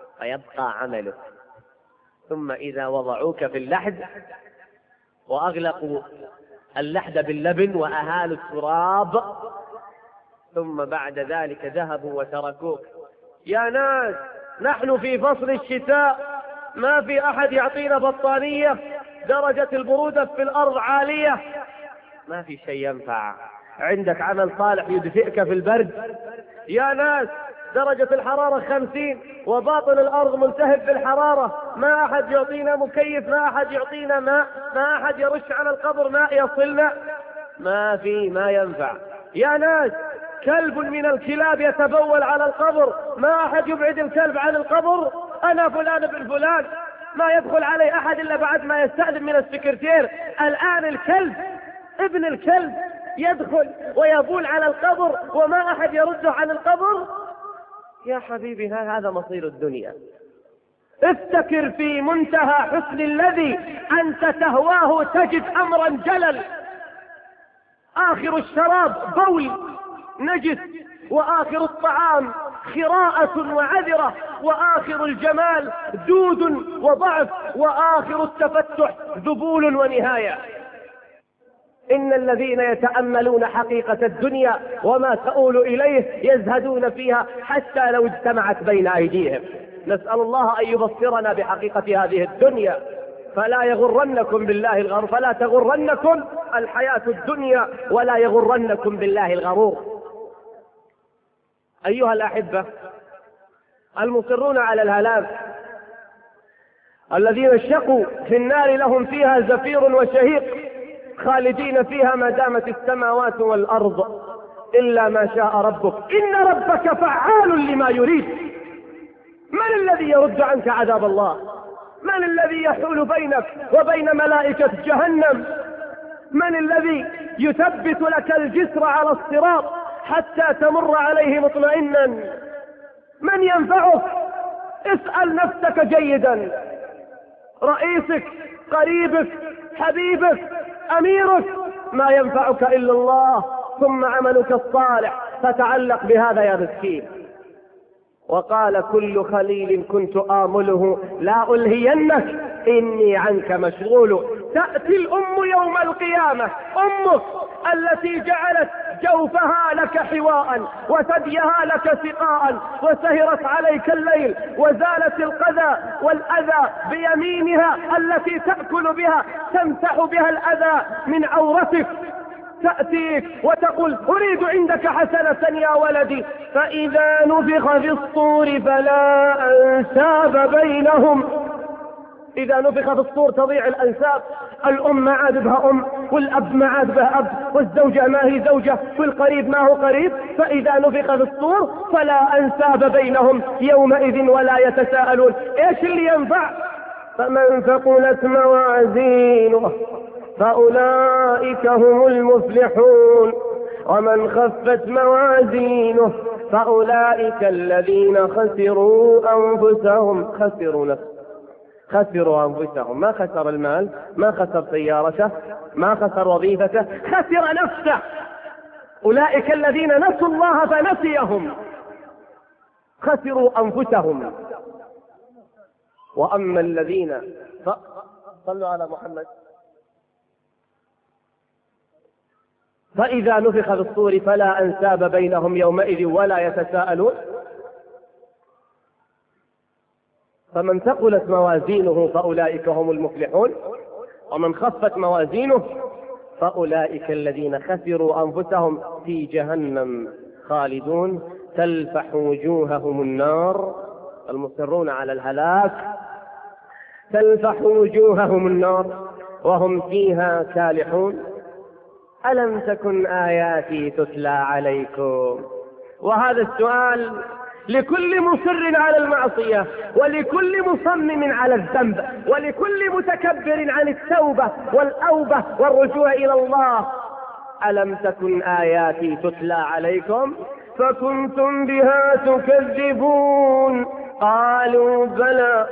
ثم إذا وضعوك في اللحد وأغلقوا اللحد باللبن وأهالوا التراب، ثم بعد ذلك ذهبوا وتركوك. يا ناس نحن في فصل الشتاء، ما في أحد يعطينا بطانية، درجة البرودة في الأرض عالية، ما في شيء ينفع. عندك عمل صالح يدفئك في البرد؟ يا ناس درجة الحرارة 50 وباطن الأرض ملتهب بالحرارة، ما أحد يعطينا مكيف، ما أحد يعطينا ماء، ما أحد يرش على القبر ماء يصلنا، ما ينفع. يا ناس كلب من الكلاب يتبول على القبر، ما أحد يبعد الكلب عن القبر. أنا فلان بن فلان، ما يدخل علي أحد إلا بعد ما يستأذن من السكرتير. الآن الكلب ابن الكلب يدخل ويبول على القبر وما أحد يرده عن القبر. يا حبيبي هذا مصير الدنيا. افتكر في منتهى حسن الذي أنت تهواه تجد أمرا جلل. آخر الشراب بول نجس، وآخر الطعام خراءة وعذرة، وآخر الجمال دود وضعف، وآخر التفتح ذبول ونهاية. إن الذين يتأملون حقيقة الدنيا وما تؤول إليه يزهدون فيها حتى لو اجتمعت بين أيديهم. نسأل الله أن يبصرنا بحقيقة هذه الدنيا، فلا يغرنكم بالله الغرور، فلا تغرنكم الحياة الدنيا ولا يغرنكم بالله الغرور. أيها الأحبة المصرون على الهلاك، الذين شقوا في النار لهم فيها زفير وشهيق، خالدين فيها ما دامت السماوات والأرض إلا ما شاء ربك، إن ربك فعال لما يريد. من الذي يرد عنك عذاب الله؟ من الذي يحول بينك وبين ملائكة جهنم؟ من الذي يثبت لك الجسر على الصراط حتى تمر عليه مطمئنا؟ من ينفعك؟ اسأل نفسك جيدا. رئيسك، قريبك، حبيبك، أميرك، ما ينفعك إلا الله، ثم عملك الصالح، فتعلق بهذا يا مسكين. وقال كل خليل كنت آمله لا ألهينك إني عنك مشغول. تأتي الأم يوم القيامة، أمك التي جعلت جوفها لك حواء وثديها لك سقاء وسهرت عليك الليل وزالت القذى والأذى بيمينها التي تأكل بها تمسح بها الأذى من عورتك، تأتيك وتقول أريد عندك حسنة يا ولدي، فإذا نفخ في الصور فلا أنساب بينهم. إذا نفخ في الصور تضيع الأنساب، الأم ما عاد بها أم، والأب ما عاد بها أب، والزوجة ما هي زوجة، والقريب ما هو قريب. فإذا نفخ في الصور فلا أنساب بينهم يومئذ ولا يتساءلون. إيش اللي ينفع؟ فمن ثقلت موازينه فأولئك هم المفلحون، ومن خفت موازينه فأولئك الذين خسروا أنفسهم. خسروا أنفسهم، ما خسر المال، ما خسر سيارته، ما خسر وظيفته، خسر نفسه. أولئك الذين نسوا الله فنسيهم، خسروا أنفسهم. وأما الذين صلوا على محمد فإذا نفخ في الصور فلا أنساب بينهم يومئذ ولا يتساءلون. فمن ثقلت موازينه فأولئك هم المفلحون، ومن خفت موازينه فأولئك الذين خسروا أنفسهم في جهنم خالدون تلفح وجوههم النار. المصرون على الهلاك تلفح وجوههم النار وهم فيها كالحون. ألم تكن آياتي تتلى عليكم؟ وهذا السؤال لكل مصر على المعصية، ولكل مصمم على الذنب، ولكل متكبر عن التوبة والأوبة والرجوع إلى الله. ألم تكن آياتي تتلى عليكم فكنتم بها تكذبون؟ قالوا بلى.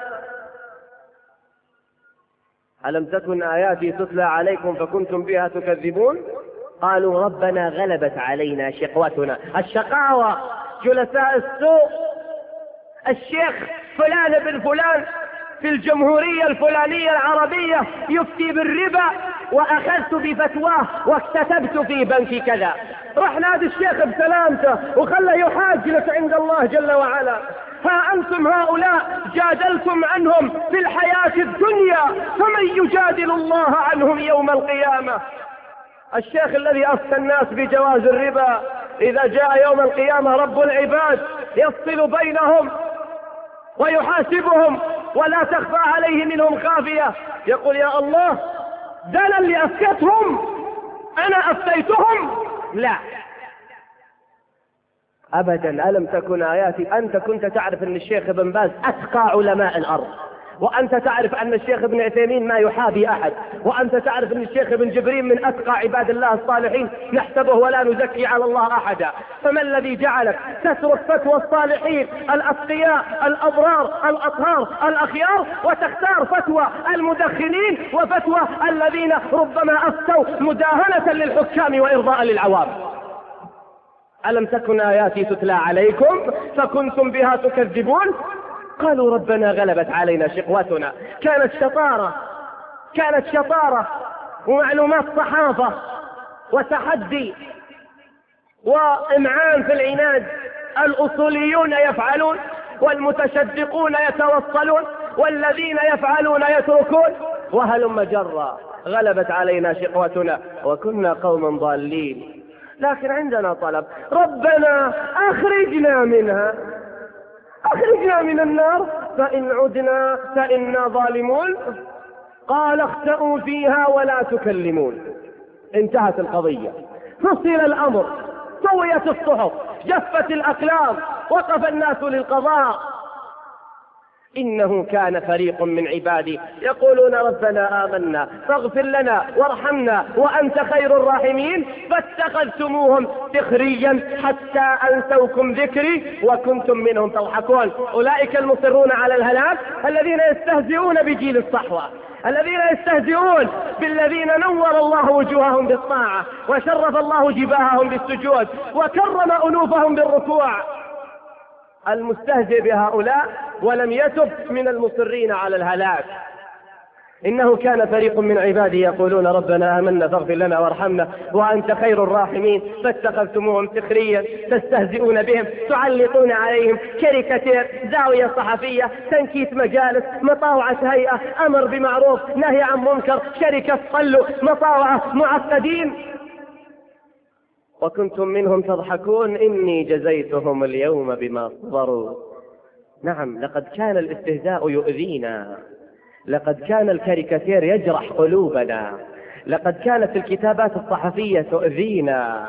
ألم تكن آياتي تتلى عليكم فكنتم بها تكذبون؟ قالوا ربنا غلبت علينا شقوتنا. الشقاوة جلساء السوء. الشيخ فلان بن فلان في الجمهورية الفلانية العربية يفتي بالربا وأخذت بفتواه واكتتبت في بنك كذا. رح نادي الشيخ بسلامته وخله يحاج لك عند الله جل وعلا. ها أنتم هؤلاء جادلتم عنهم في الحياة الدنيا، فمن يجادل الله عنهم يوم القيامة؟ الشيخ الذي أفتى الناس بجواز الربا إذا جاء يوم القيامة رب العباد يفصل بينهم ويحاسبهم ولا تخفى عليه منهم خافية، يقول يا الله ده أنا اللي أفتيتهم، أنا أفتيتهم؟ لا أبدا. ألم تكن آياتي. أنت كنت تعرف أن الشيخ ابن باز أتقى علماء الأرض، وأنت تعرف أن الشيخ ابن عثيمين ما يحابي أحد، وأنت تعرف أن الشيخ ابن جبرين من أتقى عباد الله الصالحين، نحسبه ولا نزكي على الله أحدا. فما الذي جعلك تترك فتوى الصالحين الأتقياء الأبرار الأطهار الأخيار وتختار فتوى المدخنين وفتوى الذين ربما أفتوا مداهنة للحكام وإرضاء للعوام؟ ألم تكن آياتي تتلى عليكم فكنتم بها تكذبون؟ قالوا ربنا غلبت علينا شقوتنا. كانت شطارة ومعلومات صحافة وتحدي وإمعان في العناد. الأصوليون يفعلون والمتشدقون يتوصلون والذين يفعلون يتركون، وهلم جرا. غلبت علينا شقوتنا وكنا قوما ضالين. لكن عندنا طلب، ربنا أخرجنا منها، أخرجنا من النار فإن عدنا فإنا ظالمون. قال اخسئوا فيها ولا تكلمون. انتهت القضية، فصل الأمر، سويت الصحف، جفت الأقلام، وقف الناس للقضاء. إنه كان فريق من عبادي يقولون ربنا آمنا فاغفر لنا وارحمنا وأنت خير الراحمين فاتخذتموهم سخريا حتى أنسوكم ذكري وكنتم منهم تضحكون. أولئك المصرون على الهلاك الذين يستهزئون بجيل الصحوة، الذين يستهزئون بالذين نور الله وجوههم بالطاعة وشرف الله جباههم بالسجود وكرم أنوفهم بالركوع. المستهزئ بهؤلاء ولم يتب من المصرين على الهلاك. إنه كان فريق من عبادي يقولون ربنا آمنا فاغفر لنا وارحمنا وأنت خير الراحمين فاتخذتموهم سخريا تستهزئون بهم، تعلقون عليهم كاريكاتير، زاوية صحفية، تنكيت مجالس، مطاوعة هيئة، أمر بمعروف نهي عن منكر، شركة صلوا، مطاوعة، معقدين. وكنتم منهم تضحكون إني جزيتهم اليوم بما صبروا. نعم، لقد كان الاستهزاء يؤذينا، لقد كان الكاريكاتير يجرح قلوبنا، لقد كانت الكتابات الصحفية تؤذينا.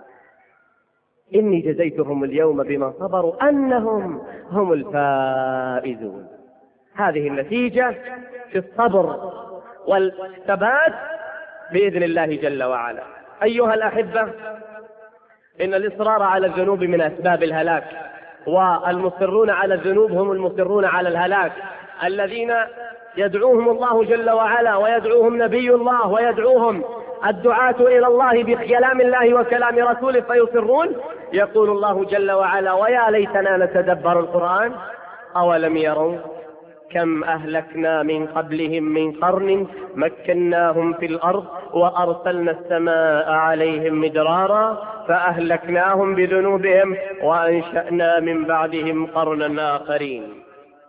إني جزيتهم اليوم بما صبروا أنهم هم الفائزون. هذه النتيجة في الصبر والثبات بإذن الله جل وعلا. أيها الأحبة، إن الإصرار على الذنوب من أسباب الهلاك، والمصرون على الذنوب هم المصرون على الهلاك الذين يدعوهم الله جل وعلا ويدعوهم نبي الله ويدعوهم الدعاة إلى الله بكلام الله وكلام رسوله فيصرون. يقول الله جل وعلا ويا ليتنا نتدبر القرآن أولم يروا كم أهلكنا من قبلهم من قرن مكناهم في الأرض وأرسلنا السماء عليهم مدرارا فأهلكناهم بذنوبهم وأنشأنا من بعدهم قرنا آخرين.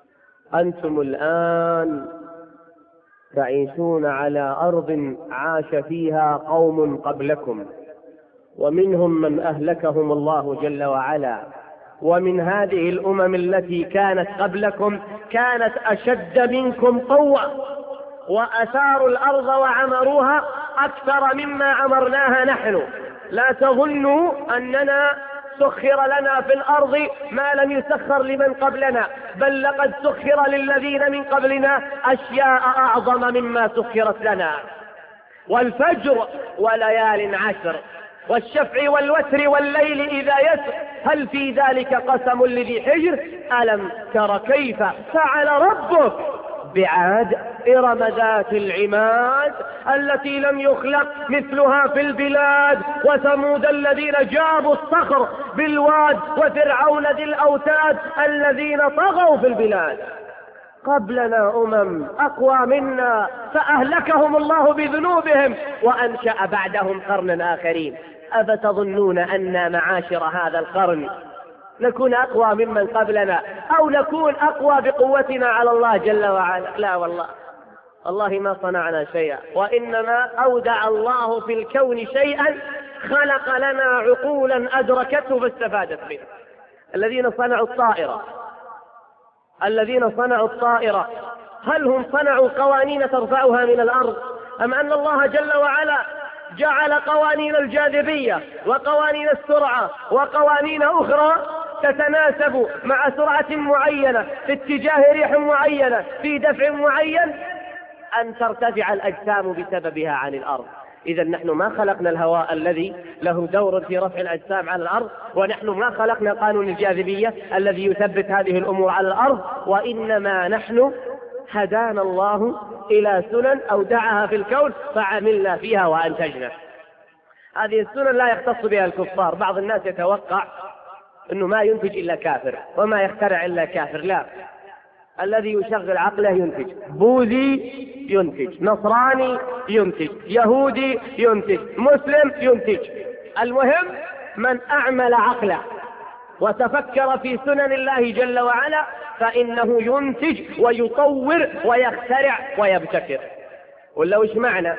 أنتم الآن تعيشون على أرض عاش فيها قوم قبلكم، ومنهم من أهلكهم الله جل وعلا، ومن هذه الأمم التي كانت قبلكم كانت أشد منكم قوة، وأثاروا الأرض وعمروها أكثر مما عمرناها نحن. لا تظنوا أننا سخر لنا في الأرض ما لم يسخر لمن قبلنا، بل لقد سخر للذين من قبلنا أشياء أعظم مما سخرت لنا. والفجر وليال عشر والشفع والوتر والليل إذا يسر هل في ذلك قسم لذي حجر ألم تر كيف فعل ربك بعاد إرم ذات العماد التي لم يخلق مثلها في البلاد، وثمود الذين جابوا الصخر بالواد، وفرعون ذي الأوتاد الذين طغوا في البلاد. قبلنا أمم أقوى منا فأهلكهم الله بذنوبهم وأنشأ بعدهم قرنا آخرين. أفتظنون أن معاشر هذا القرن نكون أقوى ممن قبلنا أو نكون أقوى بقوتنا على الله جل وعلا؟ لا والله، الله ما صنعنا شيئا، وإنما أودع الله في الكون شيئا خلق لنا عقولا أدركته فاستفادت منه. الذين صنعوا الطائرة هل هم صنعوا قوانين ترفعها من الأرض، أم أن الله جل وعلا جعل قوانين الجاذبية وقوانين السرعة وقوانين أخرى تتناسب مع سرعة معينة في اتجاه ريح معينة في دفع معين أن ترتفع الأجسام بسببها عن الأرض؟ إذا نحن ما خلقنا الهواء الذي له دور في رفع الأجسام على الأرض، ونحن ما خلقنا قانون الجاذبية الذي يثبت هذه الأمور على الأرض، وإنما نحن هدانا الله إلى سنن أودعها في الكون فعملنا فيها وأنتجنا. هذه السنن لا يختص بها الكفار. بعض الناس يتوقع أنه ما ينتج إلا كافر وما يخترع إلا كافر. لا، الذي يشغل عقله ينتج. بوذي ينتج، نصراني ينتج، يهودي ينتج، مسلم ينتج. المهم من أعمل عقله وتفكر في سنن الله جل وعلا فإنه ينتج ويطور ويخترع ويبتكر. ولا وش معنى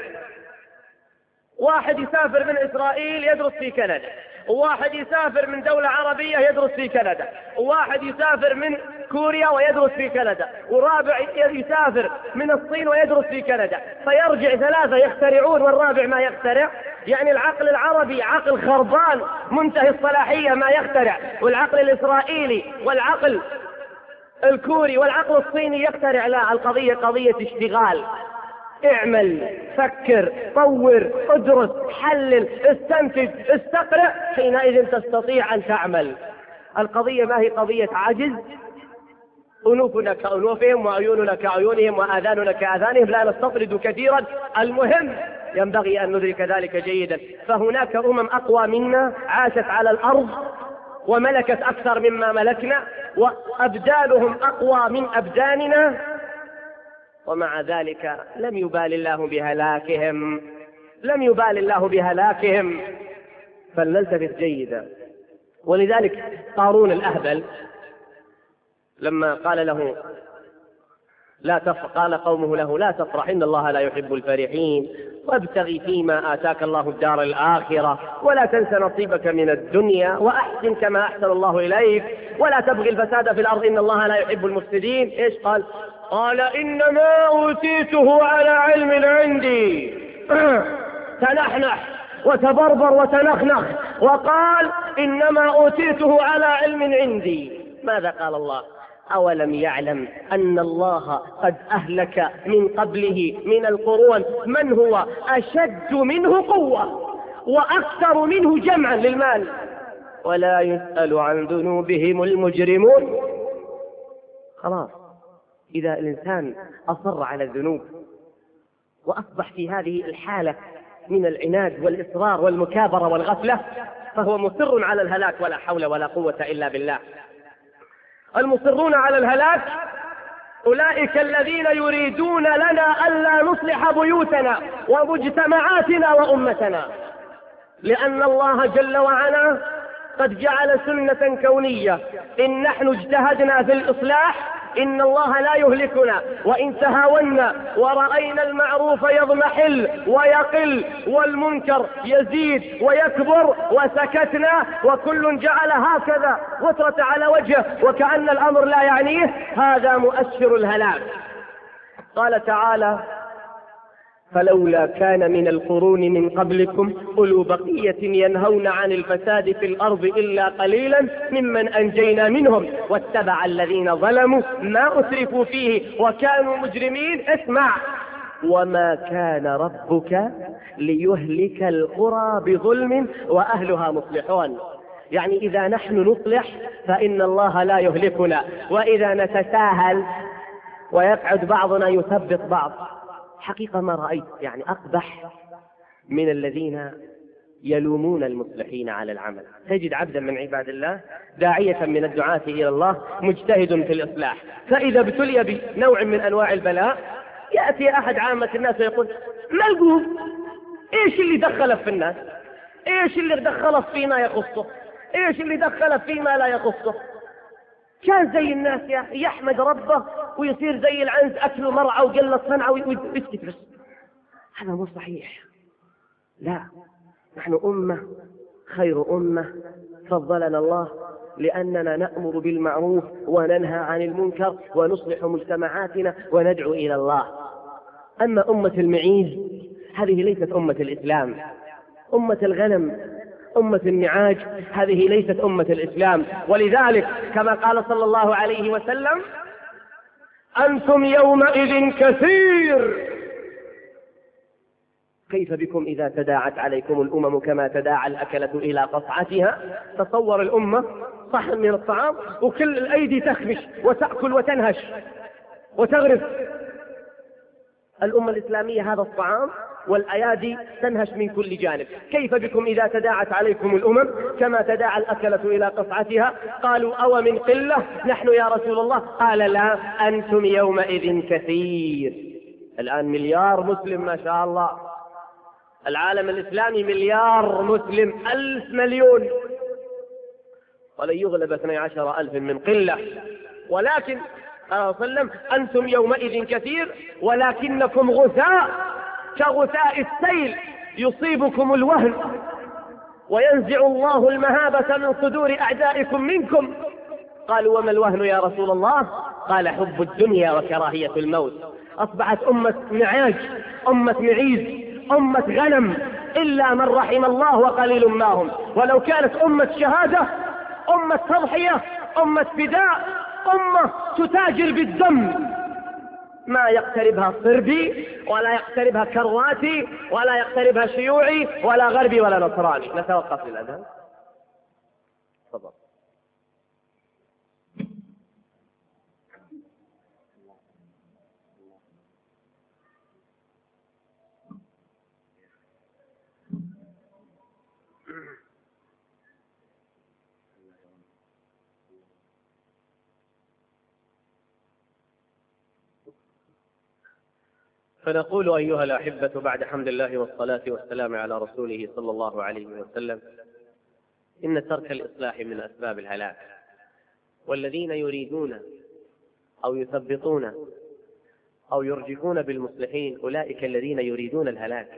واحد يسافر من إسرائيل يدرس في كندا، وواحد يسافر من دولة عربية يدرس في كندا، وواحد يسافر من كوريا ويدرس في كندا، ورابع يسافر من الصين ويدرس في كندا، فيرجع ثلاثة يخترعون والرابع ما يخترع؟ يعني العقل العربي عقل خربان منتهي الصلاحية ما يخترع، والعقل الإسرائيلي والعقل الكوري والعقل الصيني يخترع. لا، القضية قضية اشتغال. اعمل، فكر، طور، ادرس، حلل، استنتج، استقرأ، حينئذ تستطيع أن تعمل. القضية ما هي قضية عجز، أنوفنا كأنوفهم وعيوننا كعيونهم وآذاننا كآذانهم، لا نستطرد كثيرا. المهم ينبغي أن ندرك ذلك جيدا. فهناك أقوى منا عاشت على الأرض وملكت أكثر مما ملكنا، وأبدانهم أقوى من أبداننا، ومع ذلك لم يبال الله بهلاكهم. فلنلتفت جيدا. ولذلك قارون الأهبل لما قال قومه له لا تفرح إن الله لا يحب الفرحين، وابتغي فيما آتاك الله الدار الآخرة ولا تنس نصيبك من الدنيا وأحسن كما أحسن الله إليك ولا تبغي الفساد في الأرض إن الله لا يحب المفسدين. إيش قال؟ قال إنما أوتيته على علم عندي. تنحنح وتبربر وتنخنخ وقال إنما أوتيته على علم عندي. ماذا قال الله؟ أولم يعلم أن الله قد أهلك من قبله من القرون من هو أشد منه قوة وأكثر منه جمعا للمال ولا يسأل عن ذنوبهم المجرمون. خلاص، إذا الإنسان أصر على الذنوب وأصبح في هذه الحالة من العناد والإصرار والمكابرة والغفلة فهو مصر على الهلاك ولا حول ولا قوة إلا بالله. المصرون على الهلاك أولئك الذين يريدون لنا ألا نصلح بيوتنا ومجتمعاتنا وأمتنا، لأن الله جل وعلا قد جعل سنة كونية إن نحن اجتهدنا في الإصلاح إن الله لا يهلكنا وإن تهاونا ورأينا المعروف يضمحل ويقل والمنكر يزيد ويكبر وسكتنا وكل جعل هكذا غترة على وجهه وكأن الأمر لا يعنيه، هذا مؤشر الهلاك. قال تعالى: فلولا كان من القرون من قبلكم أولو بقية ينهون عن الفساد في الأرض إلا قليلا ممن أنجينا منهم واتبع الذين ظلموا ما أسرفوا فيه وكانوا مجرمين. اسمع: وما كان ربك ليهلك القرى بظلم وأهلها مصلحون. يعني إذا نحن نصلح فإن الله لا يهلكنا، وإذا نتساهل ويقعد بعضنا يثبط بعض. حقيقة ما رأيت يعني أقبح من الذين يلومون المصلحين على العمل. تجد عبدا من عباد الله داعية من الدعاة إلى الله مجتهد في الإصلاح، فإذا ابتلي بنوع من أنواع البلاء يأتي أحد عامة الناس ويقول: ما القوم؟ إيش اللي دخل في الناس؟ إيش اللي دخل فيما يخصه؟ إيش اللي دخل فيما لا يخصه؟ كان زي الناس يا أخي، يحمد ربه ويصير زي العنز، أكله مرعى وقلة صنعة ويسكت بس. هذا مو صحيح. لا، نحن أمة خير أمة فضلنا الله لأننا نأمر بالمعروف وننهى عن المنكر ونصلح مجتمعاتنا وندعو إلى الله. أما أمة المعيز هذه ليست أمة الإسلام. أمة الغنم، أمة النعاج، هذه ليست أمة الإسلام. ولذلك كما قال صلى الله عليه وسلم: أنتم يومئذ كثير. كيف بكم إذا تداعت عليكم الأمم كما تداعى الأكلة إلى قصعتها؟ تصور الأمة صحن من الطعام وكل الأيدي تخمش وتأكل وتنهش وتغرف. الأمة الإسلامية هذا الطعام والأيادي تنهش من كل جانب. كيف بكم إذا تداعت عليكم الأمم كما تداعى الأكلة إلى قصعتها؟ قالوا: أو من قلة نحن يا رسول الله؟ قال: لا، أنتم يومئذ كثير. الآن مليار مسلم ما شاء الله، العالم الإسلامي مليار مسلم، 1000 مليون، ولن يغلب 12,000 من قلة. ولكن وسلم: أنتم يومئذ كثير ولكنكم غثاء كغثاء السيل يصيبكم الوهن وينزع الله المهابة من صدور أعدائكم منكم. قالوا: وما الوهن يا رسول الله؟ قال: حب الدنيا وكراهية الموت. أصبحت أمة نعاج، أمة معيز، أمة غنم، إلا من رحم الله وقليل ما هم. ولو كانت أمة شهادة، أمة تضحية، أمة فداء، أمة تتاجر بالدم، ما يقتربها صربي ولا يقتربها كرواتي ولا يقتربها شيوعي ولا غربي ولا نصراني. نتوقف للأذان. تفضل. فنقول أيها الأحبة بعد حمد الله والصلاة والسلام على رسوله صلى الله عليه وسلم: إن ترك الإصلاح من أسباب الهلاك، والذين يريدون أو يثبطون أو يرجفون بالمصلحين أولئك الذين يريدون الهلاك.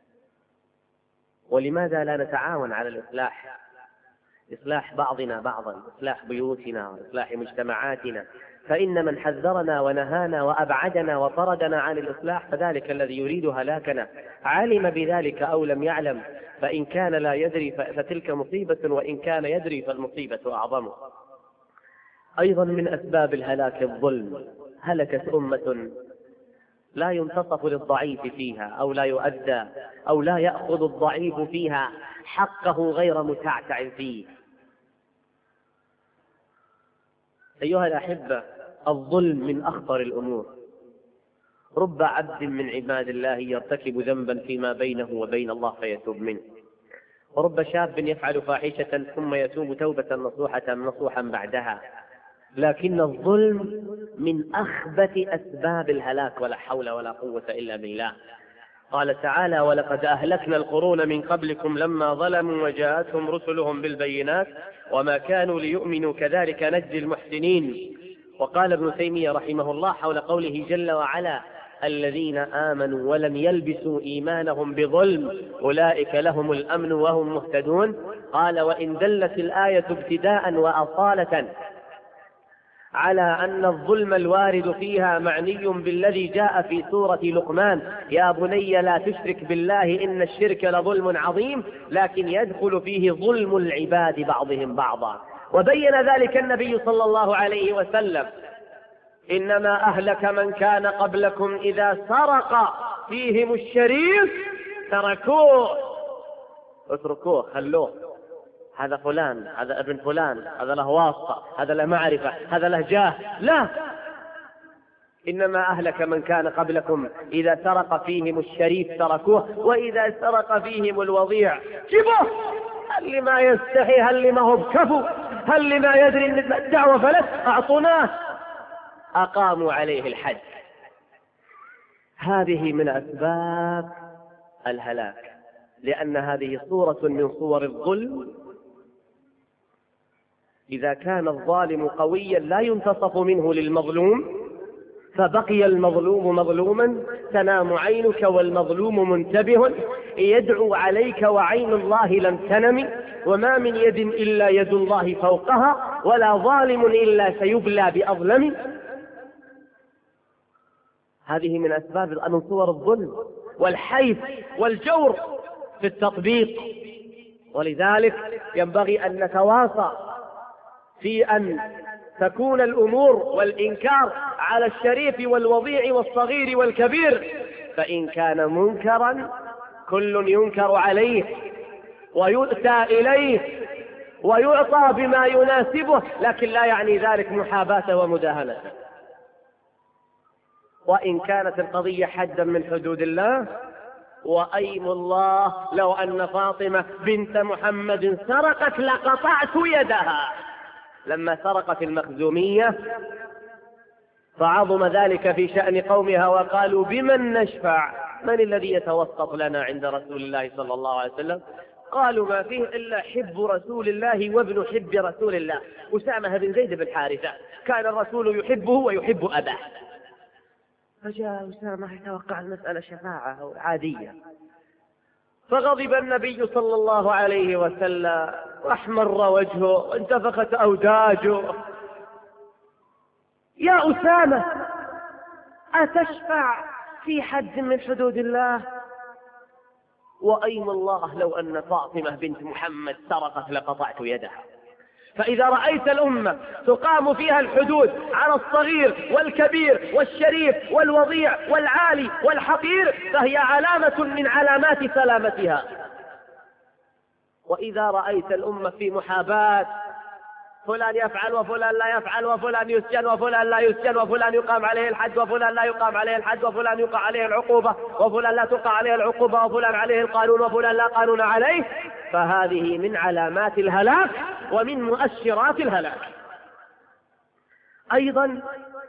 ولماذا لا نتعاون على الإصلاح؟ إصلاح بعضنا بعضا، إصلاح بيوتنا، إصلاح مجتمعاتنا. فإن من حذرنا ونهانا وأبعدنا وطردنا عن الإصلاح فذلك الذي يريد هلاكنا، علم بذلك أو لم يعلم. فإن كان لا يدري فتلك مصيبة، وإن كان يدري فالمصيبة أعظم. أيضا من أسباب الهلاك الظلم. هلكت أمة لا ينتصف للضعيف فيها، أو لا يؤدى، أو لا يأخذ الضعيف فيها حقه غير متعتع فيه. أيها الأحبة، الظلم من أخطر الأمور. رب عبد من عباد الله يرتكب ذنبا فيما بينه وبين الله فيتوب منه، ورب شاب يفعل فاحشة ثم يتوب توبة نصوحا بعدها. لكن الظلم من أخبث أسباب الهلاك، ولا حول ولا قوة إلا بالله. قال تعالى: ولقد أهلكنا القرون من قبلكم لما ظلموا وجاءتهم رسلهم بالبينات وما كانوا ليؤمنوا كذلك نجزي المحسنين. وقال ابن تيمية رحمه الله حول قوله جل وعلا: الذين آمنوا ولم يلبسوا إيمانهم بظلم أولئك لهم الأمن وهم مهتدون. قال: وإن دلت الآية ابتداء وأصالة على أن الظلم الوارد فيها معني بالذي جاء في سورة لقمان: يا بني لا تشرك بالله إن الشرك لظلم عظيم، لكن يدخل فيه ظلم العباد بعضهم بعضا. وبين ذلك النبي صلى الله عليه وسلم: إنما أهلك من كان قبلكم إذا سرق فيهم الشريف تركوه، اتركوه، خلوه، هذا فلان، هذا ابن فلان، هذا له واسطة، هذا له معرفة، هذا له جاه. لا، إنما أهلك من كان قبلكم إذا سرق فيهم الشريف تركوه، وإذا سرق فيهم الوضيع جيبوه. هل لما يستحي، هل لما هو بكفو، هل لما يدري أن الدعوة فلت، أعطوناه، أقاموا عليه الحد. هذه من أسباب الهلاك، لأن هذه صورة من صور الظلم. إذا كان الظالم قويا لا ينتصف منه للمظلوم، فبقي المظلوم مظلوما، تنام عينك والمظلوم منتبه، يدعو عليك وعين الله لم تنم، وما من يد إلا يد الله فوقها، ولا ظالم إلا سيبلى بأظلم. هذه من أسباب من صور الظلم والحيف والجور في التطبيق. ولذلك ينبغي أن نتواصى في أن تكون الأمور والإنكار على الشريف والوضيع والصغير والكبير، فإن كان منكرا كل ينكر عليه ويؤتى إليه ويعطى بما يناسبه، لكن لا يعني ذلك محاباة ومداهنة. وإن كانت القضية حدا من حدود الله، وأيم الله لو أن فاطمة بنت محمد سرقت لقطعت يدها. لما سرقت المخزومية فعظم ذلك في شأن قومها وقالوا: بمن نشفع؟ من الذي يتوسط لنا عند رسول الله صلى الله عليه وسلم؟ قالوا: ما فيه إلا حب رسول الله وابن حب رسول الله، أسامة بن زيد بن حارثة، كان الرسول يحبه ويحب أباه. فجاء أسامة يتوقع المسألة شفاعة عادية، فغضب النبي صلى الله عليه وسلم واحمر وجهه وانتفخت أوداجه: يا أسامة، أتشفع في حد من حدود الله؟ وأيم الله لو أن فاطمة بنت محمد سرقت لقطعت يدها. فإذا رأيت الأمة تقام فيها الحدود على الصغير والكبير والشريف والوضيع والعالي والحقير، فهي علامة من علامات سلامتها. وإذا رأيت الأمة في محاباة، فلان يفعل وفلان لا يفعل، وفلان يسجن وفلان لا يسجن، وفلان يقام عليه الحد وفلان لا يقام عليه الحد، وفلان يقع عليه العقوبة وفلان لا تقع عليه العقوبة، وفلان عليه القانون وفلان لا قانون عليه، فهذه من علامات الهلاك ومن مؤشرات الهلاك. أيضا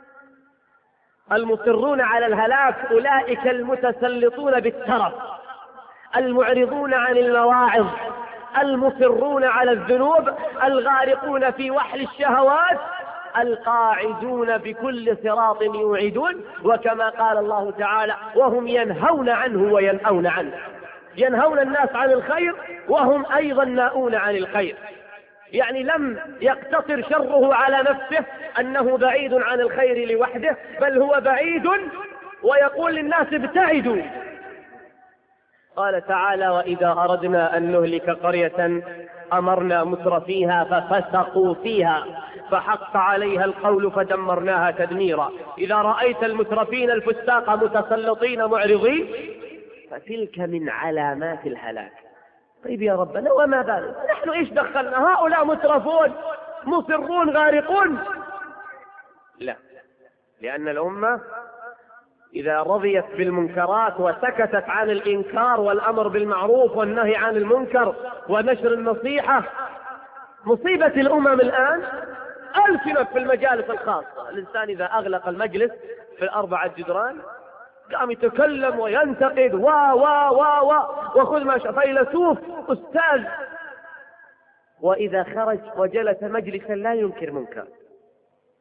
المصرون على الهلاك أولئك المتسلطون بالترف، المعرضون عن المواعظ، المصرون على الذنوب، الغارقون في وحل الشهوات، القاعدون بكل صراط يوعدون. وكما قال الله تعالى: وهم ينهون عنه وينأون عنه، ينهون الناس عن الخير وهم أيضا ناؤون عن الخير. يعني لم يقتصر شره على نفسه أنه بعيد عن الخير لوحده، بل هو بعيد ويقول للناس ابتعدوا. قال تعالى: وإذا أردنا أن نهلك قرية أمرنا مترفيها ففسقوا فيها فحق عليها القول فدمرناها تدميرا. إذا رأيت المترفين الفساق متسلطين معرضين فتلك من علامات الهلاك. طيب يا ربنا، وما بالك؟ نحن إيش دخلنا؟ هؤلاء مترفون مصرون غارقون. لا، لأن الأمة إذا رضيت بالمنكرات وسكتت عن الإنكار والأمر بالمعروف والنهي عن المنكر ونشر النصيحة، مصيبة الأمم الآن ألسنة في المجالس الخاصة. الإنسان إذا أغلق المجلس في الأربعة جدران قام يتكلم وينتقد وخذ ما شاء، فيلسوف أستاذ. وإذا خرج وجلس مجلسا لا ينكر منكر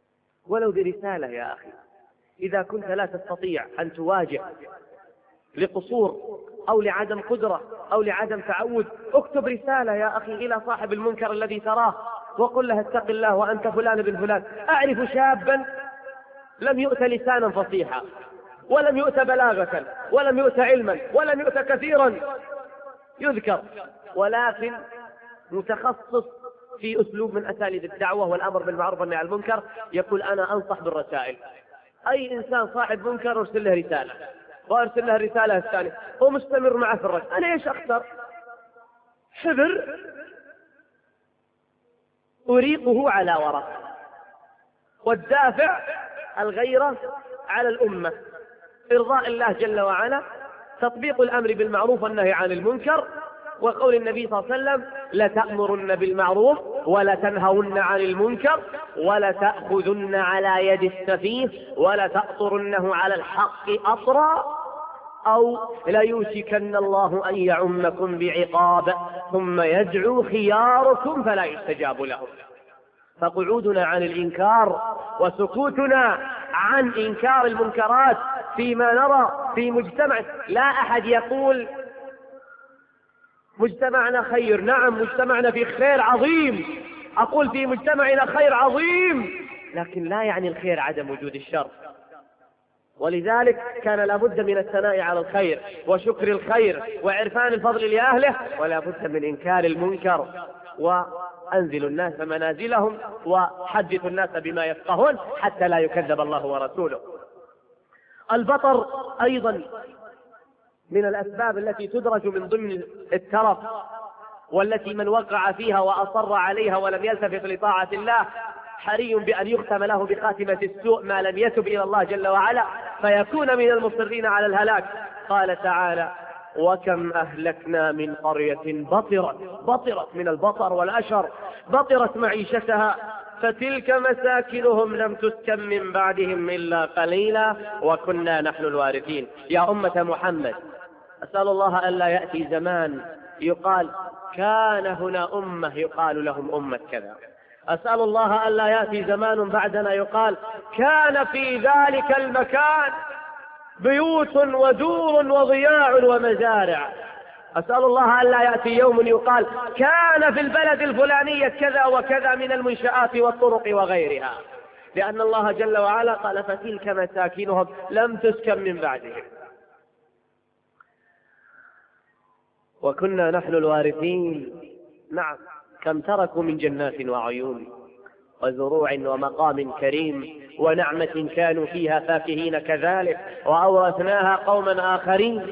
ولو برسالة يا أخي. إذا كنت لا تستطيع أن تواجه لقصور أو لعدم قدرة أو لعدم تعود، اكتب رسالة يا أخي إلى صاحب المنكر الذي تراه وقل له اتق الله وأنت فلان بن فلان. أعرف شابا لم يؤت لسانا فصيحا ولم يؤت بلاغة ولم يؤت علما ولم يؤت كثيرا يذكر، ولكن متخصص في أسلوب من أساليب الدعوة والأمر بالمعروف والنهي عن المنكر، يقول أنا أنصح بالرسائل. أي إنسان صاحب منكر أرسل له رسالة وأرسل له الرسالة الثانية ومستمر معه في الرد. أنا إيش أخسر؟ حبر أريقه على ورق، والدافع الغيرة على الأمة، إرضاء الله جل وعلا، تطبيق الأمر بالمعروف والنهي عن المنكر، وقول النبي صلى الله عليه وسلم لتأمرن بالمعروف ولتنهون عن المنكر ولتأخذن على يد السفيه ولتأطرنه على الحق أطرا أو ليوشكن الله أن يعمكم بعقاب ثم يدعو خياركم فلا يستجاب لهم. فقعودنا عن الإنكار وسكوتنا عن إنكار المنكرات فيما نرى في مجتمع، لا أحد يقول مجتمعنا خير، نعم مجتمعنا في خير عظيم، أقول في مجتمعنا خير عظيم، لكن لا يعني الخير عدم وجود الشر. ولذلك كان لابد من الثناء على الخير وشكر الخير وعرفان الفضل لأهله، ولا بد من إنكار المنكر وأنزلوا الناس منازلهم وحدثوا الناس بما يفقهون حتى لا يكذب الله ورسوله. البطر أيضا من الأسباب التي تدرج من ضمن الترف، والتي من وقع فيها وأصر عليها ولم يلتفت لطاعة الله حري بأن يختم له بخاتمة السوء ما لم يتب إلى الله جل وعلا فيكون من المصرين على الهلاك. قال تعالى وكم أهلكنا من قرية بطرت من البطر والأشر، بطرت معيشتها فتلك مساكنهم لم تسكن من بعدهم إلا قليلا وكنا نحن الوارثين. يا أمة محمد، أسأل الله ألا يأتي زمان يقال كان هنا أمة يقال لهم أمة كذا. أسأل الله ألا يأتي زمان بعدنا يقال كان في ذلك المكان بيوت ودور وضياع ومزارع. أسأل الله ألا يأتي يوم يقال كان في البلد الفلانية كذا وكذا من المنشآت والطرق وغيرها، لأن الله جل وعلا قال فتلك مساكنهم لم تسكن من بعدهم وكنا نحن الوارثين. نعم، كم تركوا من جنات وعيون وزروع ومقام كريم ونعمة كانوا فيها فاكهين كذلك وأورثناها قوما آخرين.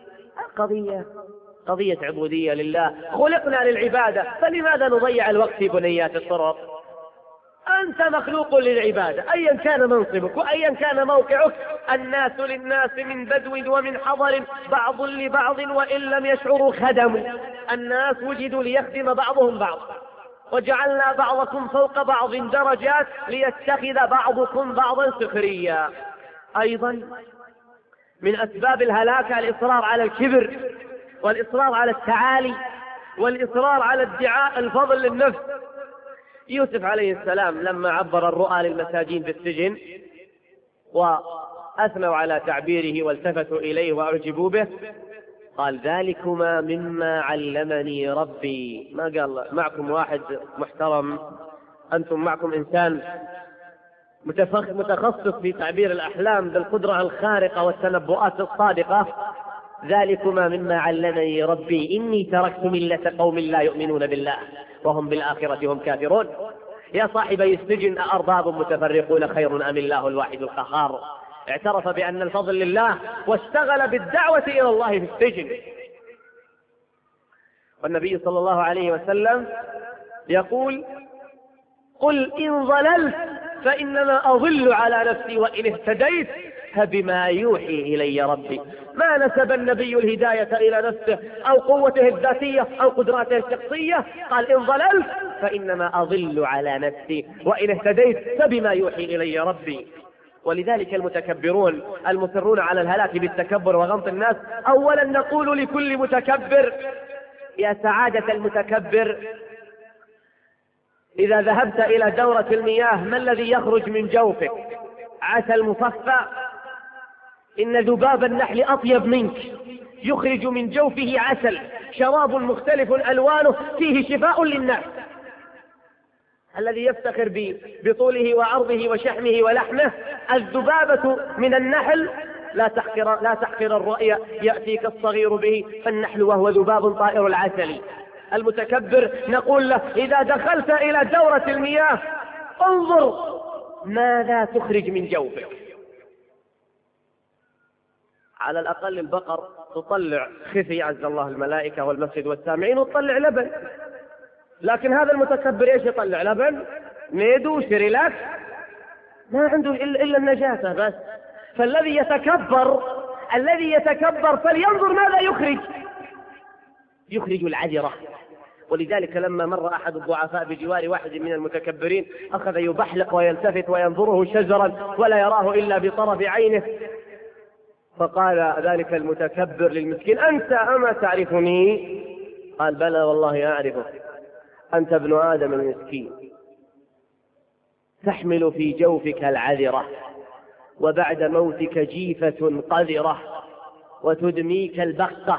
قضية عبودية لله، خلقنا للعبادة، فلماذا نضيع الوقت في بنيات الطرق؟ أنت مخلوق للعبادة أيا كان منصبك وأيا كان موقعك. الناس للناس من بدو ومن حضر بعض لبعض وإن لم يشعروا خدموا. الناس وجدوا ليخدم بعضهم بعض، وجعلنا بعضكم فوق بعض درجات ليتخذ بعضكم بعضا سخريا. أيضا من أسباب الهلاك الإصرار على الكبر والإصرار على التعالي والإصرار على ادعاء الفضل للنفس. يوسف عليه السلام لما عبر الرؤى للمساجين في السجن وأثنوا على تعبيره والتفتوا إليه وأعجبوا به قال ذلكما مما علمني ربي. ما قال معكم واحد محترم، أنتم معكم إنسان متخصص في تعبير الأحلام بالقدرة الخارقة والتنبؤات الصادقة. ذلكما مما علمني ربي إني تركت ملة قوم لا يؤمنون بالله وهم بالآخرة هم كافرون. يا صاحبي السجن أأرباب متفرقون خير أم الله الواحد القهار؟ اعترف بأن الفضل لله واشتغل بالدعوة إلى الله في السجن. والنبي صلى الله عليه وسلم يقول قل إن ضللت فإنما أضل على نفسي وإن اهتديت فبما يوحي إلي ربي. ما نسب النبي الهداية إلى نفسه أو قوته الذاتية أو قدراته الشخصية، قال إن ضللت فإنما أضل على نفسي وإن اهتديت فبما يوحي إلي ربي. ولذلك المتكبرون المصرون على الهلاك بالتكبر وغمط الناس، أولا نقول لكل متكبر يا سعادة المتكبر إذا ذهبت إلى دورة المياه ما الذي يخرج من جوفك؟ عسل مصفى؟ إن ذباب النحل أطيب منك، يخرج من جوفه عسل، شراب مختلف ألوانه فيه شفاء للناس. الذي يفتخر بطوله وعرضه وشحمه ولحمه. الذبابة من النحل لا تحقر الرؤيا، يأتيك الصغير به، فالنحل وهو ذباب طائر العسل. المتكبر نقول له إذا دخلت إلى دورة المياه انظر ماذا تخرج من جوفك. على الأقل البقر تطلع خفي عز الله الملائكة والمسجد والسامعين وتطلع لبن، لكن هذا المتكبر ايش يطلع؟ لبن ميدو شريلاك، ما عنده إلا النجاسة بس. فالذي يتكبر فلينظر ماذا يخرج العذرة. ولذلك لما مر أحد الضعفاء بجوار واحد من المتكبرين أخذ يبحلق ويلتفت وينظره شجرا ولا يراه إلا بطرف عينه، فقال ذلك المتكبر للمسكين: أنت أما تعرفني؟ قال: بلى والله أعرفك، أنت ابن آدم المسكين، تحمل في جوفك العذرة، وبعد موتك جيفة قذرة، وتدميك البقة.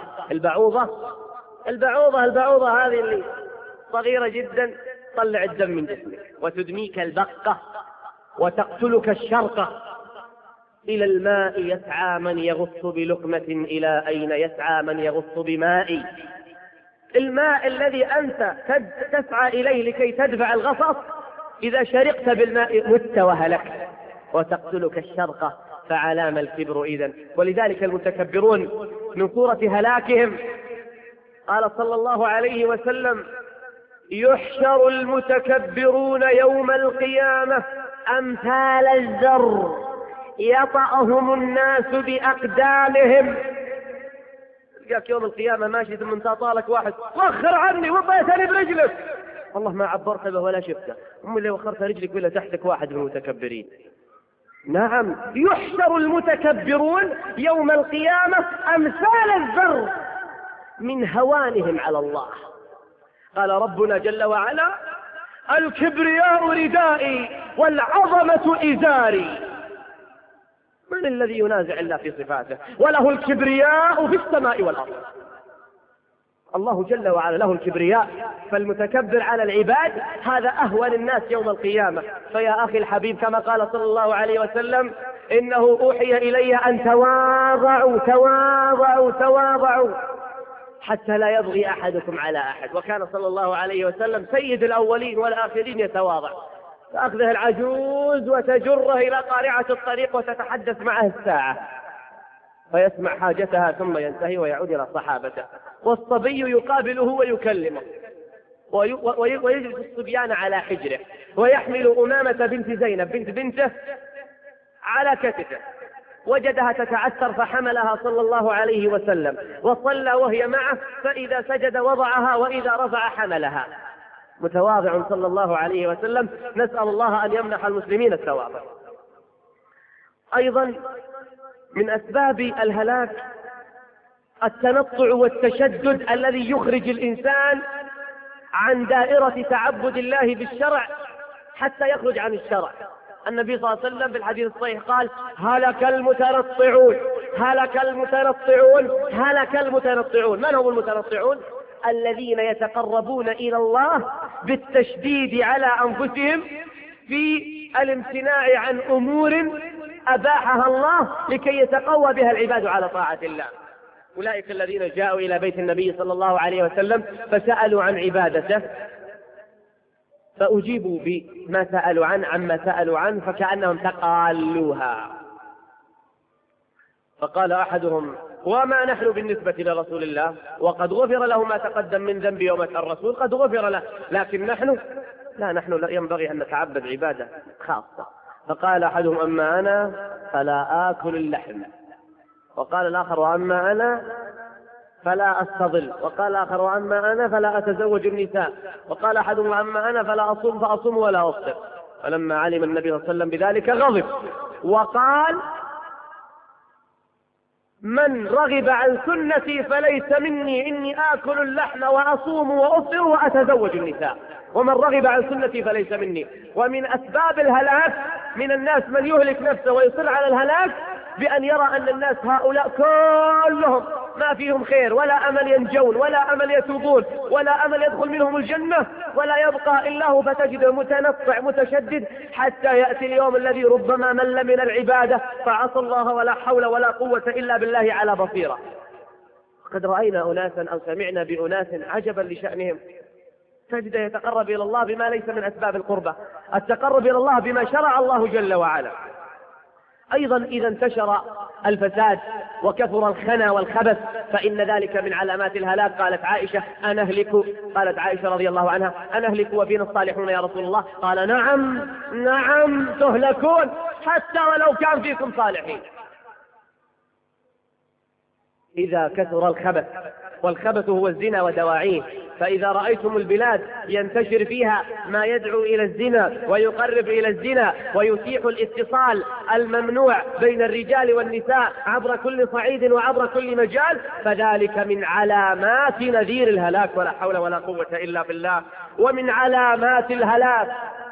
البعوضة هذه اللي صغيرة جدا طلع الدم من جسمك. وتدميك البقة، وتقتلك الشرقة. إلى الماء يسعى من يغص بلقمة، إلى أين يسعى من يغص بماء. الماء الذي أنت تسعى إليه لكي تدفع الغصص، إذا شرقت بالماء مت وهلكت. وتقتلك الشرقة، فعلام الكبر إذن. ولذلك المتكبرون من صورة هلاكهم قال صلى الله عليه وسلم: يحشر المتكبرون يوم القيامة أمثال الزر يطأهم الناس بأقدامهم. تلقاك يوم القيامة ماشي ثم طالك واحد: وخر عني وطيتني برجلك. والله ما عبرت به ولا شفته، اللي وخرت رجلك ولا تحتك واحد من المتكبرين. نعم، يحشر المتكبرون يوم القيامة أمثال الذر من هوانهم على الله. قال ربنا جل وعلا: الكبرياء ردائي والعظمة إزاري. من الذي ينازع الله في صفاته؟ وله الكبرياء في السماء والأرض. الله جل وعلا له الكبرياء، فالمتكبر على العباد هذا أهون الناس يوم القيامة. فيا أخي الحبيب، كما قال صلى الله عليه وسلم: إنه أوحي إلي أن تواضعوا حتى لا يبغي أحدكم على أحد. وكان صلى الله عليه وسلم سيد الأولين والآخرين يتواضع، فأخذه العجوز وتجره إلى قارعة الطريق وتتحدث معه الساعة، فيسمع حاجتها ثم ينتهي ويعود إلى صحابته. والصبي يقابله ويكلمه، ويجلس الصبيان على حجره، ويحمل أمامة بنت زينب بنته على كتفه، وجدها تتعثر فحملها صلى الله عليه وسلم وصلى وهي معه، فإذا سجد وضعها وإذا رفع حملها. متواضع صلى الله عليه وسلم، نسأل الله أن يمنح المسلمين التواضع. أيضا من أسباب الهلاك التنطع والتشدد الذي يخرج الإنسان عن دائرة تعبد الله بالشرع حتى يخرج عن الشرع. النبي صلى الله عليه وسلم في الحديث الصحيح قال: هلك المتنطعون. من هم المتنطعون؟ الذين يتقربون إلى الله بالتشديد على أنفسهم في الامتناع عن أمور أباحها الله لكي يتقوى بها العباد على طاعة الله. أولئك الذين جاءوا إلى بيت النبي صلى الله عليه وسلم فسألوا عن عبادته، فأجيبوا بما سألوا عما سألوا عنه، فكأنهم تقالوها. فقال أحدهم: وما نحن بالنسبة لرسول الله؟ وقد غفر له ما تقدم من ذنب يوم الرسول قد غفر له، لكن نحن لا ينبغي أن نتعبد عبادة خاصة. فقال أحدهم: أما أنا فلا آكل اللحم. وقال الآخر: وأما أنا فلا أستظل. وقال الآخر: وأما أنا فلا أتزوج النساء. وقال أحدهم: وأما أنا فلا أصوم فأصوم ولا أفطر. فلما علم النبي صلى الله عليه وسلم بذلك غضب وقال: من رغب عن سنتي فليس مني، إني آكل اللحم وأصوم وأفطر وأتزوج النساء. ومن رغب عن سنتي فليس مني. ومن أسباب الهلاك من الناس من يهلك نفسه ويصر على الهلاك بأن يرى أن الناس هؤلاء كلهم ما فيهم خير، ولا أمل ينجون، ولا أمل يتوبون، ولا أمل يدخل منهم الجنة، ولا يبقى إلا هو، فتجده متنطع متشدد حتى يأتي اليوم الذي ربما مل من العبادة فعصى الله ولا حول ولا قوة إلا بالله على بصيرة. قد رأينا أناسا أو سمعنا بأناس عجبا لشأنهم، تجد يتقرب إلى الله بما ليس من أسباب القربة، التقرب إلى الله بما شرع الله جل وعلا. أيضا إذا انتشر الفساد وكثر الخنا والخبث فإن ذلك من علامات الهلاك. قالت عائشة رضي الله عنها: أنهلك وفينا الصالحون يا رسول الله؟ قال: نعم تهلكون حتى ولو كان فيكم صالحين. إذا كثر الخبث، والخبث هو الزنا ودواعيه، فإذا رأيتم البلاد ينتشر فيها ما يدعو إلى الزنا ويقرب إلى الزنا ويتيح الاتصال الممنوع بين الرجال والنساء عبر كل صعيد وعبر كل مجال، فذلك من علامات نذير الهلاك، ولا حول ولا قوة إلا بالله. ومن علامات الهلاك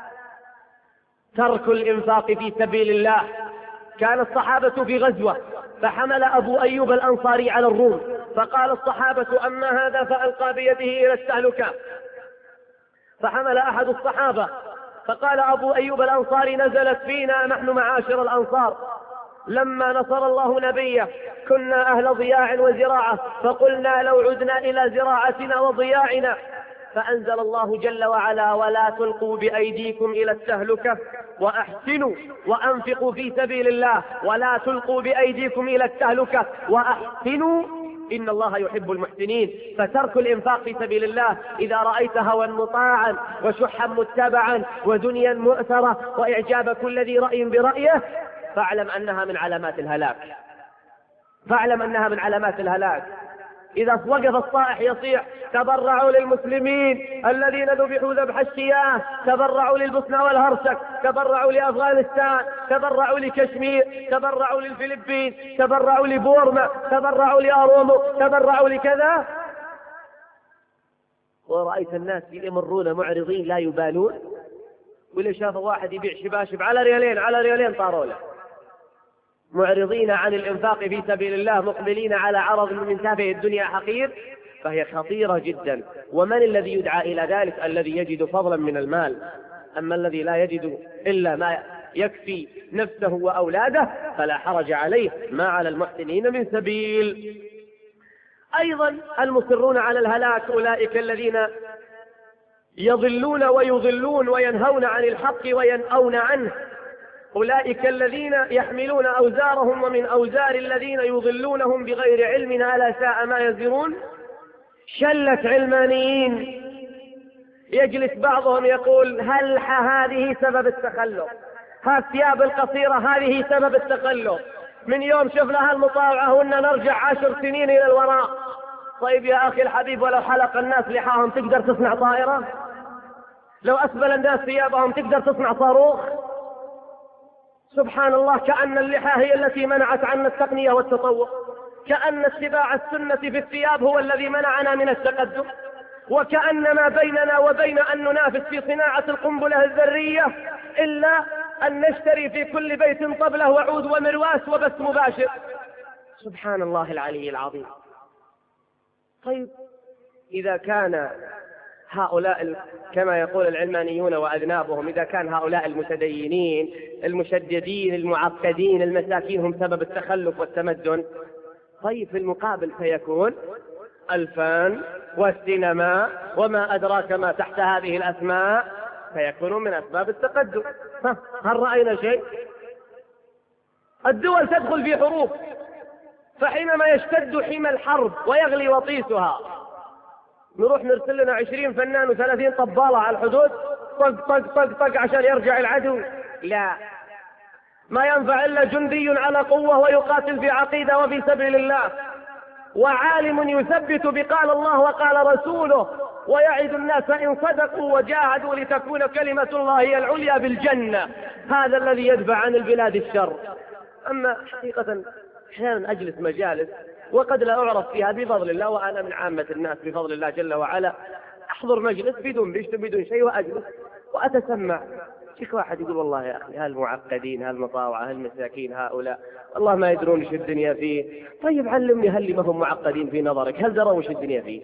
ترك الإنفاق في سبيل الله. كان الصحابة في غزوة فحمل أبو أيوب الأنصاري على الروم، فقال الصحابة: أما هذا فألقى بيده إلى التهلكة. فحمل أحد الصحابة فقال أبو أيوب الأنصاري: نزلت فينا نحن معاشر الأنصار لما نصر الله نبيه كنا أهل ضياع وزراعة، فقلنا لو عدنا إلى زراعتنا وضياعنا. فأنزل الله جل وعلا: ولا تلقوا بأيديكم إلى التهلكة وأحسنوا وأنفقوا في سبيل الله، ولا تلقوا بأيديكم إلى التهلكة وأحسنوا إن الله يحب المحسنين. فترك الإنفاق في سبيل الله إذا رأيت هوى مطاعا وشحا متبعا ودنيا مؤثرة وإعجاب كل ذي رأي برأيه فاعلم أنها من علامات الهلاك. إذا وقف الصائح يصيح: تبرعوا للمسلمين الذين ذبحوا ذبح الشياه، تبرعوا للبوسنة والهرسك، تبرعوا لأفغانستان، تبرعوا لكشمير، تبرعوا للفلبين، تبرعوا لبورما، تبرعوا لأرومو، تبرعوا لكذا، ورأيت الناس يمرون معرضين لا يبالون، واللي شاف واحد يبيع شباشب على ريالين طاروا له، معرضين عن الإنفاق في سبيل الله، مقبلين على عرض من تافه الدنيا حقير، فهي خطيرة جدا. ومن الذي يدعى إلى ذلك؟ الذي يجد فضلا من المال. أما الذي لا يجد إلا ما يكفي نفسه وأولاده فلا حرج عليه، ما على المحسنين من سبيل. أيضا المصرون على الهلاك أولئك الذين يضلون ويضلون وينهون عن الحق وينأون عنه، أولئك الذين يحملون أوزارهم ومن أوزار الذين يضلونهم بغير علم، ألا ساء ما يزرون. شلة علمانيين يجلس بعضهم يقول: هذه سبب التخلف، الثياب القصيرة هذه سبب التخلف، من يوم شفنا هالمطاوعة هن نرجع 10 سنين إلى الوراء. طيب يا أخي الحبيب، ولو حلق الناس لحاهم تقدر تصنع طائرة؟ لو أسبل الناس ثيابهم تقدر تصنع صاروخ؟ سبحان الله، كأن اللحى هي التي منعت عنا التقنية والتطور، كأن اتباع السنة في الثياب هو الذي منعنا من التقدم، وكأن ما بيننا وبين أن ننافس في صناعة القنبلة الذرية إلا أن نشتري في كل بيت طبلة وعود ومرواس وبث مباشر. سبحان الله العلي العظيم. طيب إذا كان هؤلاء كما يقول العلمانيون وأذنابهم، إذا كان هؤلاء المتدينين المشددين المعقدين المساكين هم سبب التخلف والتمدن، طيب في المقابل سيكون الفن والسينما وما أدراك ما تحت هذه الأسماء سيكون من أسباب التقدم. هل رأينا شيء؟ الدول تدخل في حروب، فحينما يشتد حمى الحرب ويغلي وطيسها نروح نرسل لنا 20 فنان و30 طبالة على الحدود، طق طق طق طق عشان يرجع العدو. لا، ما ينفع إلا جندي على قوة ويقاتل في عقيدة وفي سبيل الله، وعالم يثبت بقال الله وقال رسوله، ويعد الناس إن صدقوا وجاهدوا لتكون كلمة الله هي العليا بالجنة. هذا الذي يدفع عن البلاد الشر. أما حقيقة أحيانا أجلس مجالس وقد لا أعرف فيها بفضل الله، وأنا من عامة الناس بفضل الله جل وعلا، أحضر مجلس بدون بشت بدون شيء وأجلس وأتسمع شيخ واحد يقول والله يا أخي هالمعقدين هالمطاوعة هالمساكين هؤلاء والله ما يدرون ايش الدنيا فيه. طيب علمني هل ما هم معقدين في نظرك؟ هل دروا ايش الدنيا فيه؟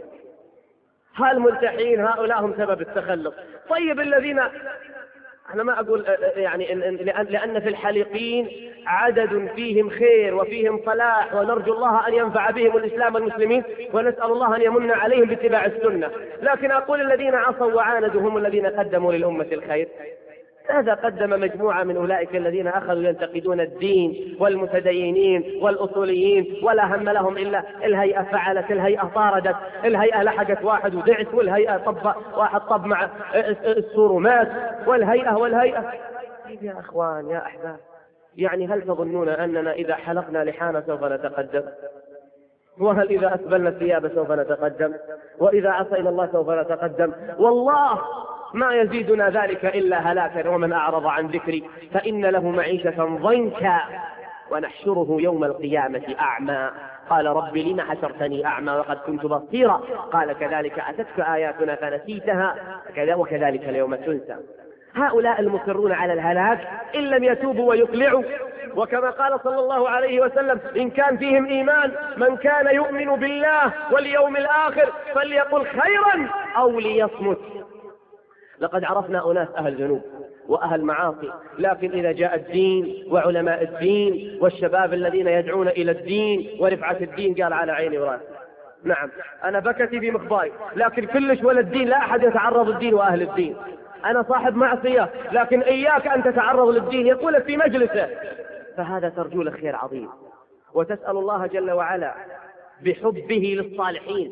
هالملتحين هؤلاء هم سبب التخلف. طيب الذين أنا ما أقول يعني لأن في الحليقين عدد فيهم خير وفيهم صلاح، ونرجو الله أن ينفع بهم الإسلام والمسلمين، ونسأل الله أن يمن عليهم باتباع السنة. لكن أقول الذين عصوا وعاندوا هم الذين قدموا للأمة الخير. هذا قدم مجموعة من أولئك الذين أخذوا ينتقدون الدين والمتدينين والأصوليين، ولا هم لهم إلا الهيئة فعلت، الهيئة طاردت، الهيئة لحقت واحد ودعس، والهيئة طب واحد طب مع السور ومات، والهيئة. يا أخوان يا أحباب، يعني هل تظنون أننا إذا حلقنا لحانا سوف نتقدم؟ وهل إذا أسبلنا الثياب سوف نتقدم؟ وإذا عصينا الله سوف نتقدم؟ والله ما يزيدنا ذلك إلا هلاكا. ومن أعرض عن ذكري فإن له معيشة ضنكا ونحشره يوم القيامة أعمى قال رب لم حشرتني أعمى وقد كنت بصيرا قال كذلك أتتك آياتنا فنسيتها وكذلك اليوم تنسى. هؤلاء المصرون على الهلاك إن لم يتوبوا ويقلعوا، وكما قال صلى الله عليه وسلم إن كان فيهم إيمان من كان يؤمن بالله واليوم الآخر فليقل خيرا أو ليصمت. لقد عرفنا أناس أهل ذنوب وأهل معاصي، لكن إذا جاء الدين وعلماء الدين والشباب الذين يدعون إلى الدين ورفعة الدين قال على عيني وراسي. نعم أنا بكتي بمخباي، لكن كلش ولا الدين لا أحد يتعرض الدين وأهل الدين. أنا صاحب معصية لكن إياك أن تتعرض للدين، يقول في مجلسه. فهذا ترجو له خير عظيم، وتسأل الله جل وعلا بحبه للصالحين.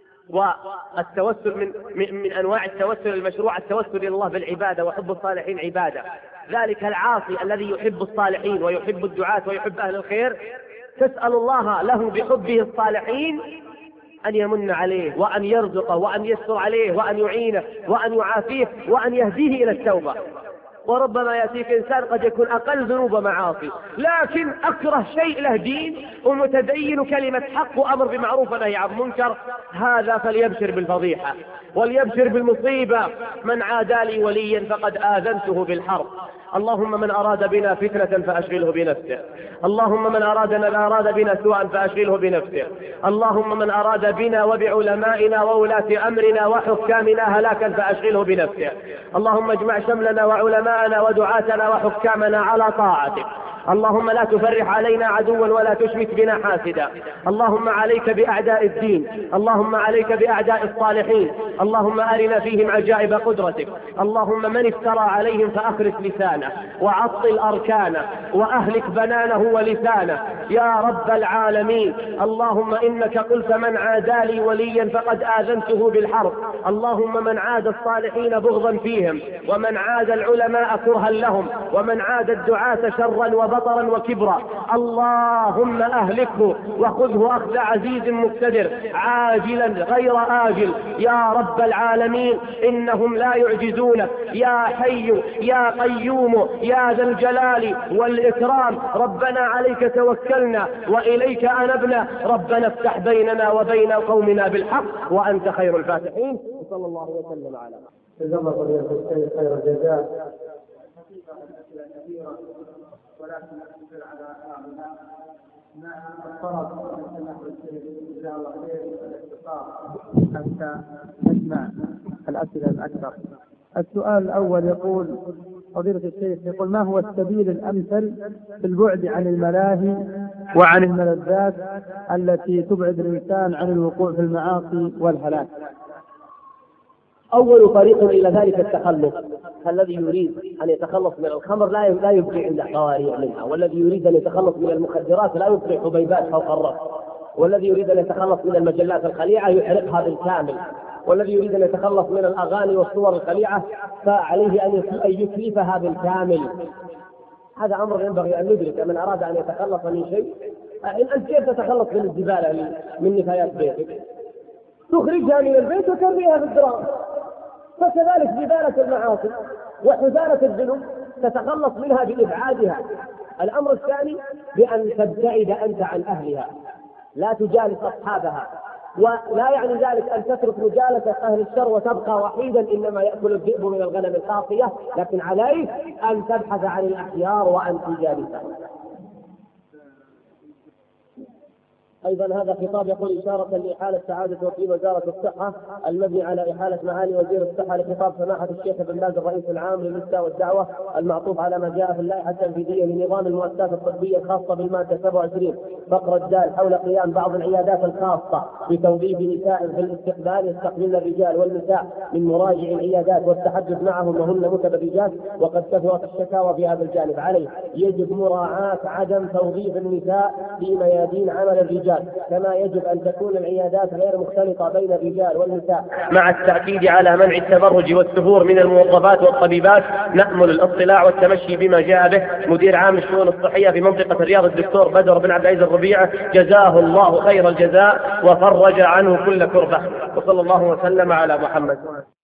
والتوسل من أنواع التوسل المشروع التوسل إلى الله بالعبادة، وحب الصالحين عبادة. ذلك العاصي الذي يحب الصالحين ويحب الدعاة ويحب أهل الخير تسأل الله له بحبه الصالحين أن يمن عليه وأن يرزقه وأن يستر عليه وأن يعينه وأن يعافيه وأن يهديه إلى التوبة. وربما يأتيك إنسان قد يكون أقل ذنوب معاصي لكن أكره شيء له دين ومتدين كلمة حق وأمر بمعروف ونهي عن منكر، هذا فليبشر بالفضيحة وليبشر بالمصيبة. من عادى لي وليا فقد آذنته بالحرب. اللهم من أراد بنا فتنة فأشغله بنفسه، اللهم من أراد بنا سوءا فأشغله بنفسه، اللهم من أراد بنا وبعلمائنا وولاة أمرنا وحكامنا هلاكا فأشغله بنفسه. اللهم اجمع شملنا وعلماءنا ودعاتنا وحكامنا على طاعتك. اللهم لا تفرح علينا عدوا ولا تشمت بنا حاسدا. اللهم عليك بأعداء الدين، اللهم عليك بأعداء الصالحين، اللهم أرنا فيهم عجائب قدرتك. اللهم من افترى عليهم فأخرس لسانه وعطل أركانه وأهلك بنانه ولسانه يا رب العالمين. اللهم إنك قلت من عادى لي وليا فقد آذنته بالحرب. اللهم من عاد الصالحين بغضا فيهم، ومن عاد العلماء كرها لهم، ومن عاد الدعاة شرا وبطرا وكبرا، اللهم أهلكه وخذه أخذ عزيز مقتدر عاجلا غير آجل يا رب العالمين. إنهم لا يعجزونك يا حي يا قيوم يا ذا الجلال والإكرام. ربنا عليك توكلنا وإليك أنبنا، ربنا افتح بيننا وبين قومنا بالحق وأنت خير الفاتحين. صلى الله وسلم على
جزاك الله خير الجزاء. ولكن نقبل على أعمالنا ما الطلب إن شاء الله خير الاختصار حتى نسمع الأسئلة الأكثر. السؤال الأول يقول فضيلة الشيخ يقول ما هو السبيل الأمثل في البعد عن الملاهي وعن الملذات التي تبعد الإنسان عن الوقوع في المعاصي والهلاك؟
أول طريق إلى ذلك التخلص. الذي يريد أن يتخلص من الخمر لا يبقي عند حواري منها، والذي يريد أن يتخلص من المخدرات لا يبقي حبيبات فوق الرأس، والذي يريد أن يتخلص من المجلات الخليعة يحرقها بالكامل، والذي يريد أن يتخلص من الأغاني والصور الخليعة فعليه أن يتلفها بالكامل. هذا أمر ينبغي أن ندرك. من أراد أن يتخلص من شيء، أنت كيف تتخلص من الزبالة من نفايات بيتك؟ تخرجها من البيت وترميها في الدرام. فكذلك زبالة المعاصي وحزانة الذنوب تتخلص منها بإبعادها. الأمر الثاني بأن تبتعد أنت عن أهلها، لا تجالس أصحابها، ولا يعني ذلك أن تترك مجالسة أهل الشر وتبقى وحيدا إنما يأكل الذئب من الغنم القاصية، لكن عليك أن تبحث عن الأخيار وأن تجالسهم. أيضا هذا خطاب يقول إشارة لإحالة سعادة وكيل وزارة الصحة المبني على إحالة معالي وزير الصحة لخطاب سماحة الشيخ بن باز الرئيس العام للإفتاء والدعوة المعطوف على ما جاء في اللائحة التنفيذية لنظام المؤسسات الطبية الخاصة بالمادة 27 فقرة د حول قيام بعض العيادات الخاصة بتوظيف نساء في الاستقبال يستقبلن الرجال والنساء من مراجع العيادات والتحدث معهم وهن متبرجات، وقد كثرت الشكاوى في هذا الجانب. عليه يجب مراعاة عدم توظيف النساء في ميادين عمل الرجال، كما يجب أن تكون العيادات غير مختلطة بين الرجال والنساء، مع التأكيد على منع التبرج والسفور من الموظفات والطبيبات. نأمل الاطلاع والتمشي بما جاء به مدير عام الشؤون الصحية في منطقة الرياض الدكتور بدر بن عبد العزيز الربيعة، جزاه الله خير الجزاء وفرج عنه كل كربة، وصلى الله وسلم على محمد.